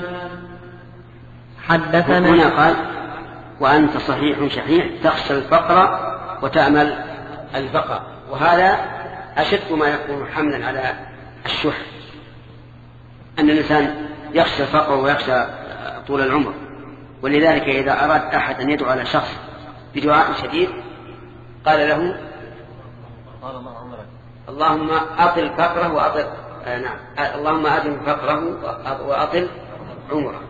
حدثنا هنا قال وأنت صحيح شحيح تخشى الفقر وتأمل البقاء، وهذا أشد ما يكون حملا على الشح، أن الإنسان يخشى الفقر ويخشى طول العمر. ولذلك إذا أراد أحد أن يدعو على شخص بدعاء شديد قال له اللهم أطل فقره وأطل اللهم أدم فقره وأطل عمره.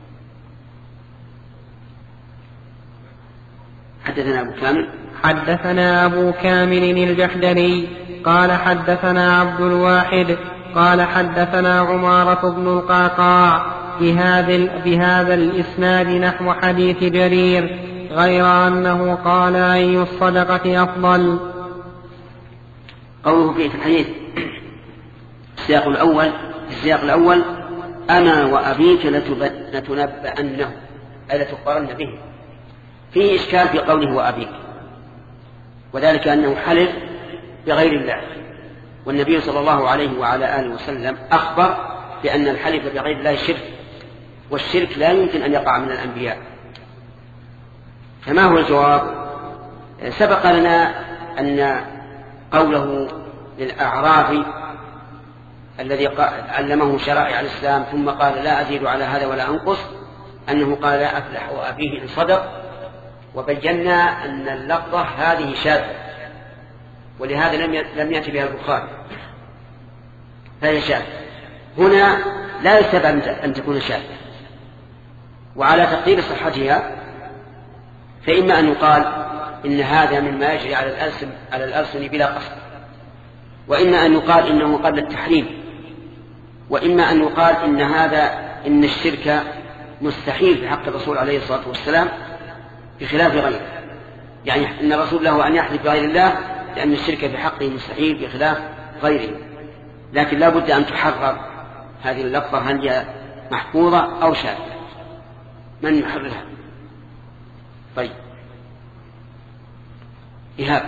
حدثنا أبو كامل الجحدري قال حدثنا عبد الواحد قال حدثنا عمارة بن القعقاع بهذا الإسناد نحو حديث جرير غير أنه قال أي الصدقة أفضل. قوله في الحديث السياق الأول أنا وأبيك لتنبأنه أي لتخبرن به. فيه إشكال في قوله وأبيك، وذلك أنه حلف بغير الله، والنبي صلى الله عليه وعلى آله وسلم أخبر بأن الحلف بغير الله شرك، والشرك لا يمكن أن يقع من الأنبياء. فما هو الجواب؟ سبق لنا أن قوله للأعرافي الذي علمه شرائع الإسلام ثم قال لا أزيد على هذا ولا أنقص أنه قال لا أفلح وأبيه إن صدق، وبينا أن اللفظة هذه شاذة، ولهذا لم يأتي بها البخاري، فهي شاذة. هنا لا يستبعد أن تكون شاذة، وعلى تقدير صحتها فإما أن يقال إن هذا مما يجري على الألسن بلا قصد، وإما أن يقال إنه قبل التحريم، وإما أن يقال إن الشرك مستحيل في حق الرسول عليه الصلاة والسلام بخلاف غيره، يعني إن الرسول له أن يحلف بغير الله لأن الشرك في حقه مستحيل بخلاف غيره. لكن لا بد أن تحرر هذه اللفظة، هل هي محفوظة أو شاذة؟ من يحررها؟ طيب إيهاب.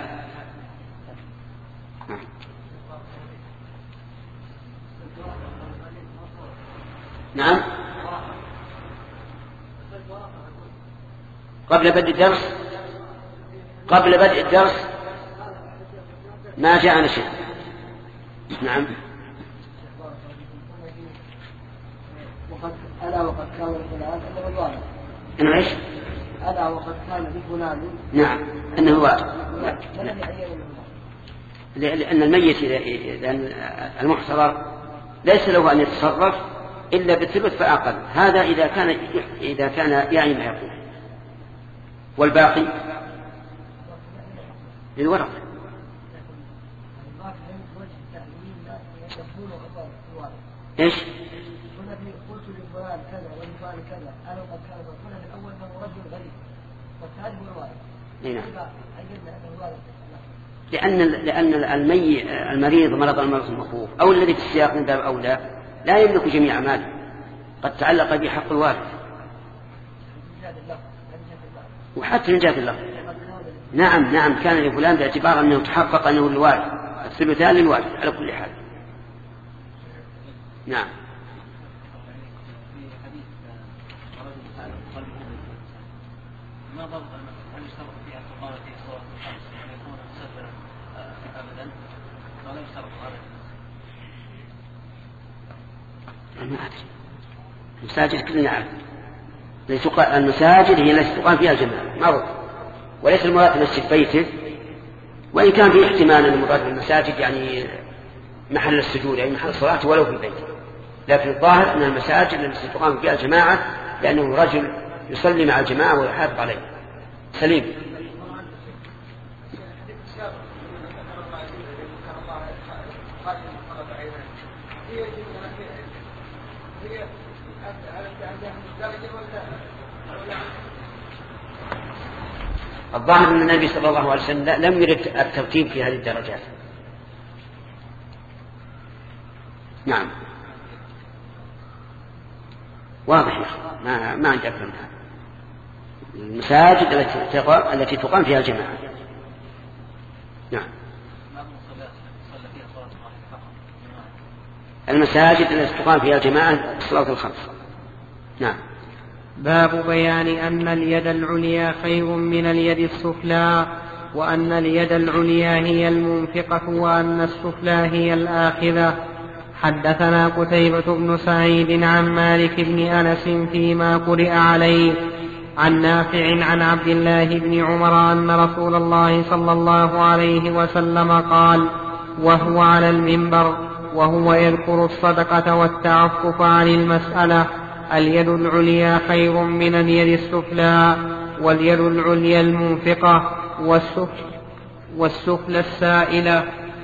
نعم. قبل بدء الدرس ما جاءنا شيء. نعم. ألا وقد كان لفلان أنه ظالم. أنا إيش؟ ألا وقد كان لفلان. نعم أنه ظالم. لأن الميت لأن المحتضر ليس له أن يتصرف إلا بالثلث فأقل. هذا إذا كان يعني ما يقول. والباقي للورثة. ايش؟ قلت لفلان كذا ولفلان كذا انا قد كان هنا في الاول انه رجل غريب والثاني هو الوارث. لأن المريض مرض المرض المخوف أو الذي في السياق من باب أولى لا يملك جميع ماله، قد تعلق به حق الوارث. وحتى من جهة الله نعم كان لفلان باعتبار أنه تحقق أنه الوارث، الثلثان للوارث على كل حال. نعم. ما ضبط هل يشترط فيها الطهارة في صلاة الخمس أن يكون مسافرا أبدا ولا يشترط هذا؟ ما أدري. المساجد كلنا نعرف المساجد هي التي تقام فيها الجماعة معروف، وليس المراد مسجد بيته، وإن كان في احتمال أن المراد بالمساجد يعني محل السجود يعني محل الصلاة ولو في البيت، لكن الظاهر أن المساجد التي تقام فيها الجماعة لأنه رجل يصلي مع الجماعة ويحافظ عليه. سليم. الظاهر أن النبي صلى الله عليه وسلم لم يرد الترتيب في هذه الدرجات. نعم واضح يا أخي، ما عندي أكثر من هذا. المساجد التي تقام فيها الجماعة. نعم. المساجد التي تقام فيها الجماعة الصلاة الخمس. نعم. باب بيان أن اليد العليا خير من اليد السفلى، وأن اليد العليا هي المنفقة وأن السفلى هي الآخذة. حدثنا قتيبة بن سعيد عن مالك بن أنس فيما قرئ عليه عن نافع عن عبد الله بن عمر أن رسول الله صلى الله عليه وسلم قال وهو على المنبر وهو يذكر الصدقة والتعفف عن المسألة: اليد العليا خير من اليد السفلى، واليد العليا المنفقة والسفلى السائلة.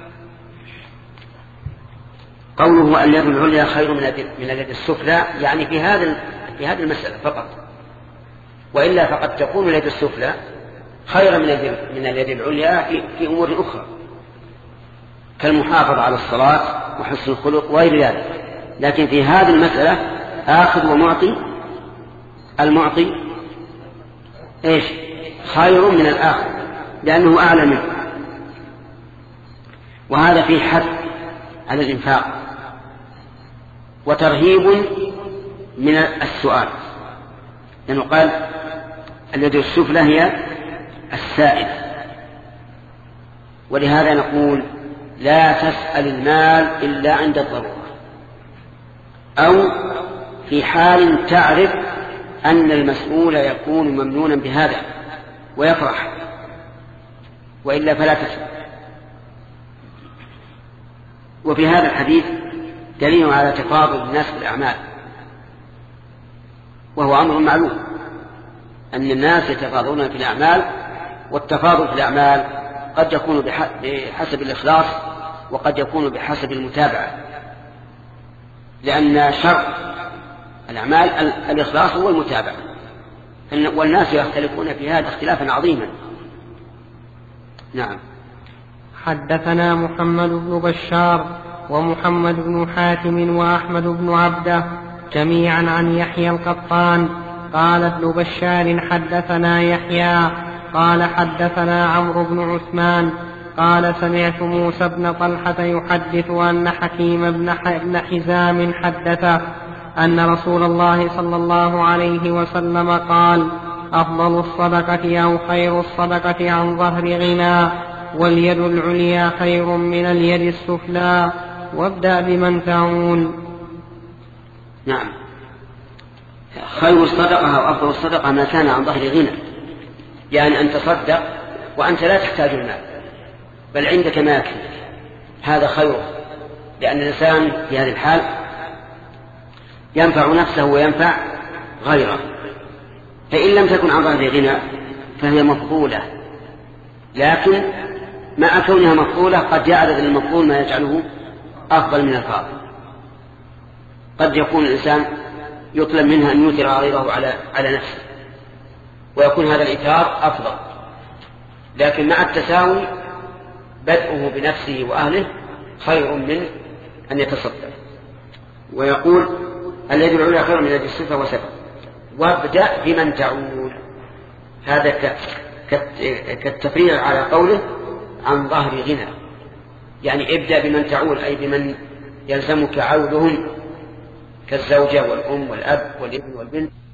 قوله اليد العليا خير من اليد السفلى يعني في هذه المسألة فقط، وإلا فقد تكون اليد السفلى خير من اليد العليا في أمور أخرى كالمحافظة على الصلاة وحسن الخلق وغير ذلك. لكن في هذه المسألة آخذ ومعطي، المعطي إيش خير من الآخر لأنه أعلى منه، وهذا فيه حث على الإنفاق وترهيب من السؤال، لأنه قال اليد السفلى هي السائلة. ولهذا نقول لا تسأل المال إلا عند الضرورة أو في حال تعرف أن المسؤول يكون ممنونا بهذا ويفرح، وإلا فلا تسأل. وفي هذا الحديث دليل على تفاضل الناس في الأعمال، وهو أمر معلوم أن الناس يتفاضلون في الأعمال، والتفاضل في الأعمال قد يكون بحسب الإخلاص وقد يكون بحسب المتابعة، لأن شرط الأعمال الإخلاص هو المتابعة، والناس يختلفون في هذا اختلافا عظيما. نعم. حدثنا محمد بن بشار ومحمد بن حاتم وأحمد بن عبده جميعا عن يحيى القطان قال ابن بشار حدثنا يحيى قال حدثنا عمرو بن عثمان قال سمعت موسى بن طلحة يحدث أن حكيم بن حزام حدثه أن رسول الله صلى الله عليه وسلم قال: أفضل الصدقة أو خير الصدقة عن ظهر غنى، واليد العليا خير من اليد السفلى، وابدأ بمن تعول. نعم. خير الصدقة أو أفضل الصدقة ما كان عن ظهر غنى، يعني أن تصدق وأنت لا تحتاج المال بل عندك ما يكفي، هذا خير، لأن الإنسان في هذه الحال ينفع نفسه وينفع غيره. فإن لم تكن عن ظهر غنى فهي مفضولة، لكن مع كونها مفضولة قد يعرض للمفضول ما يجعله أفضل من الفاضل. قد يكون الإنسان يطلب منها أن يؤثر غيره على نفسه ويكون هذا الإيثار أفضل، لكن مع التساوي بدءه بنفسه وأهله خير من أن يتصدق. ويقول الذي العليا خير من الذي الصفة وسبب. وابدأ بمن تعول، هذا كالتفريع على قوله عن ظهر غنى، يعني ابدأ بمن تعول أي بمن يلزمك عولهم كالزوجة والأم والأب والابن والبنت.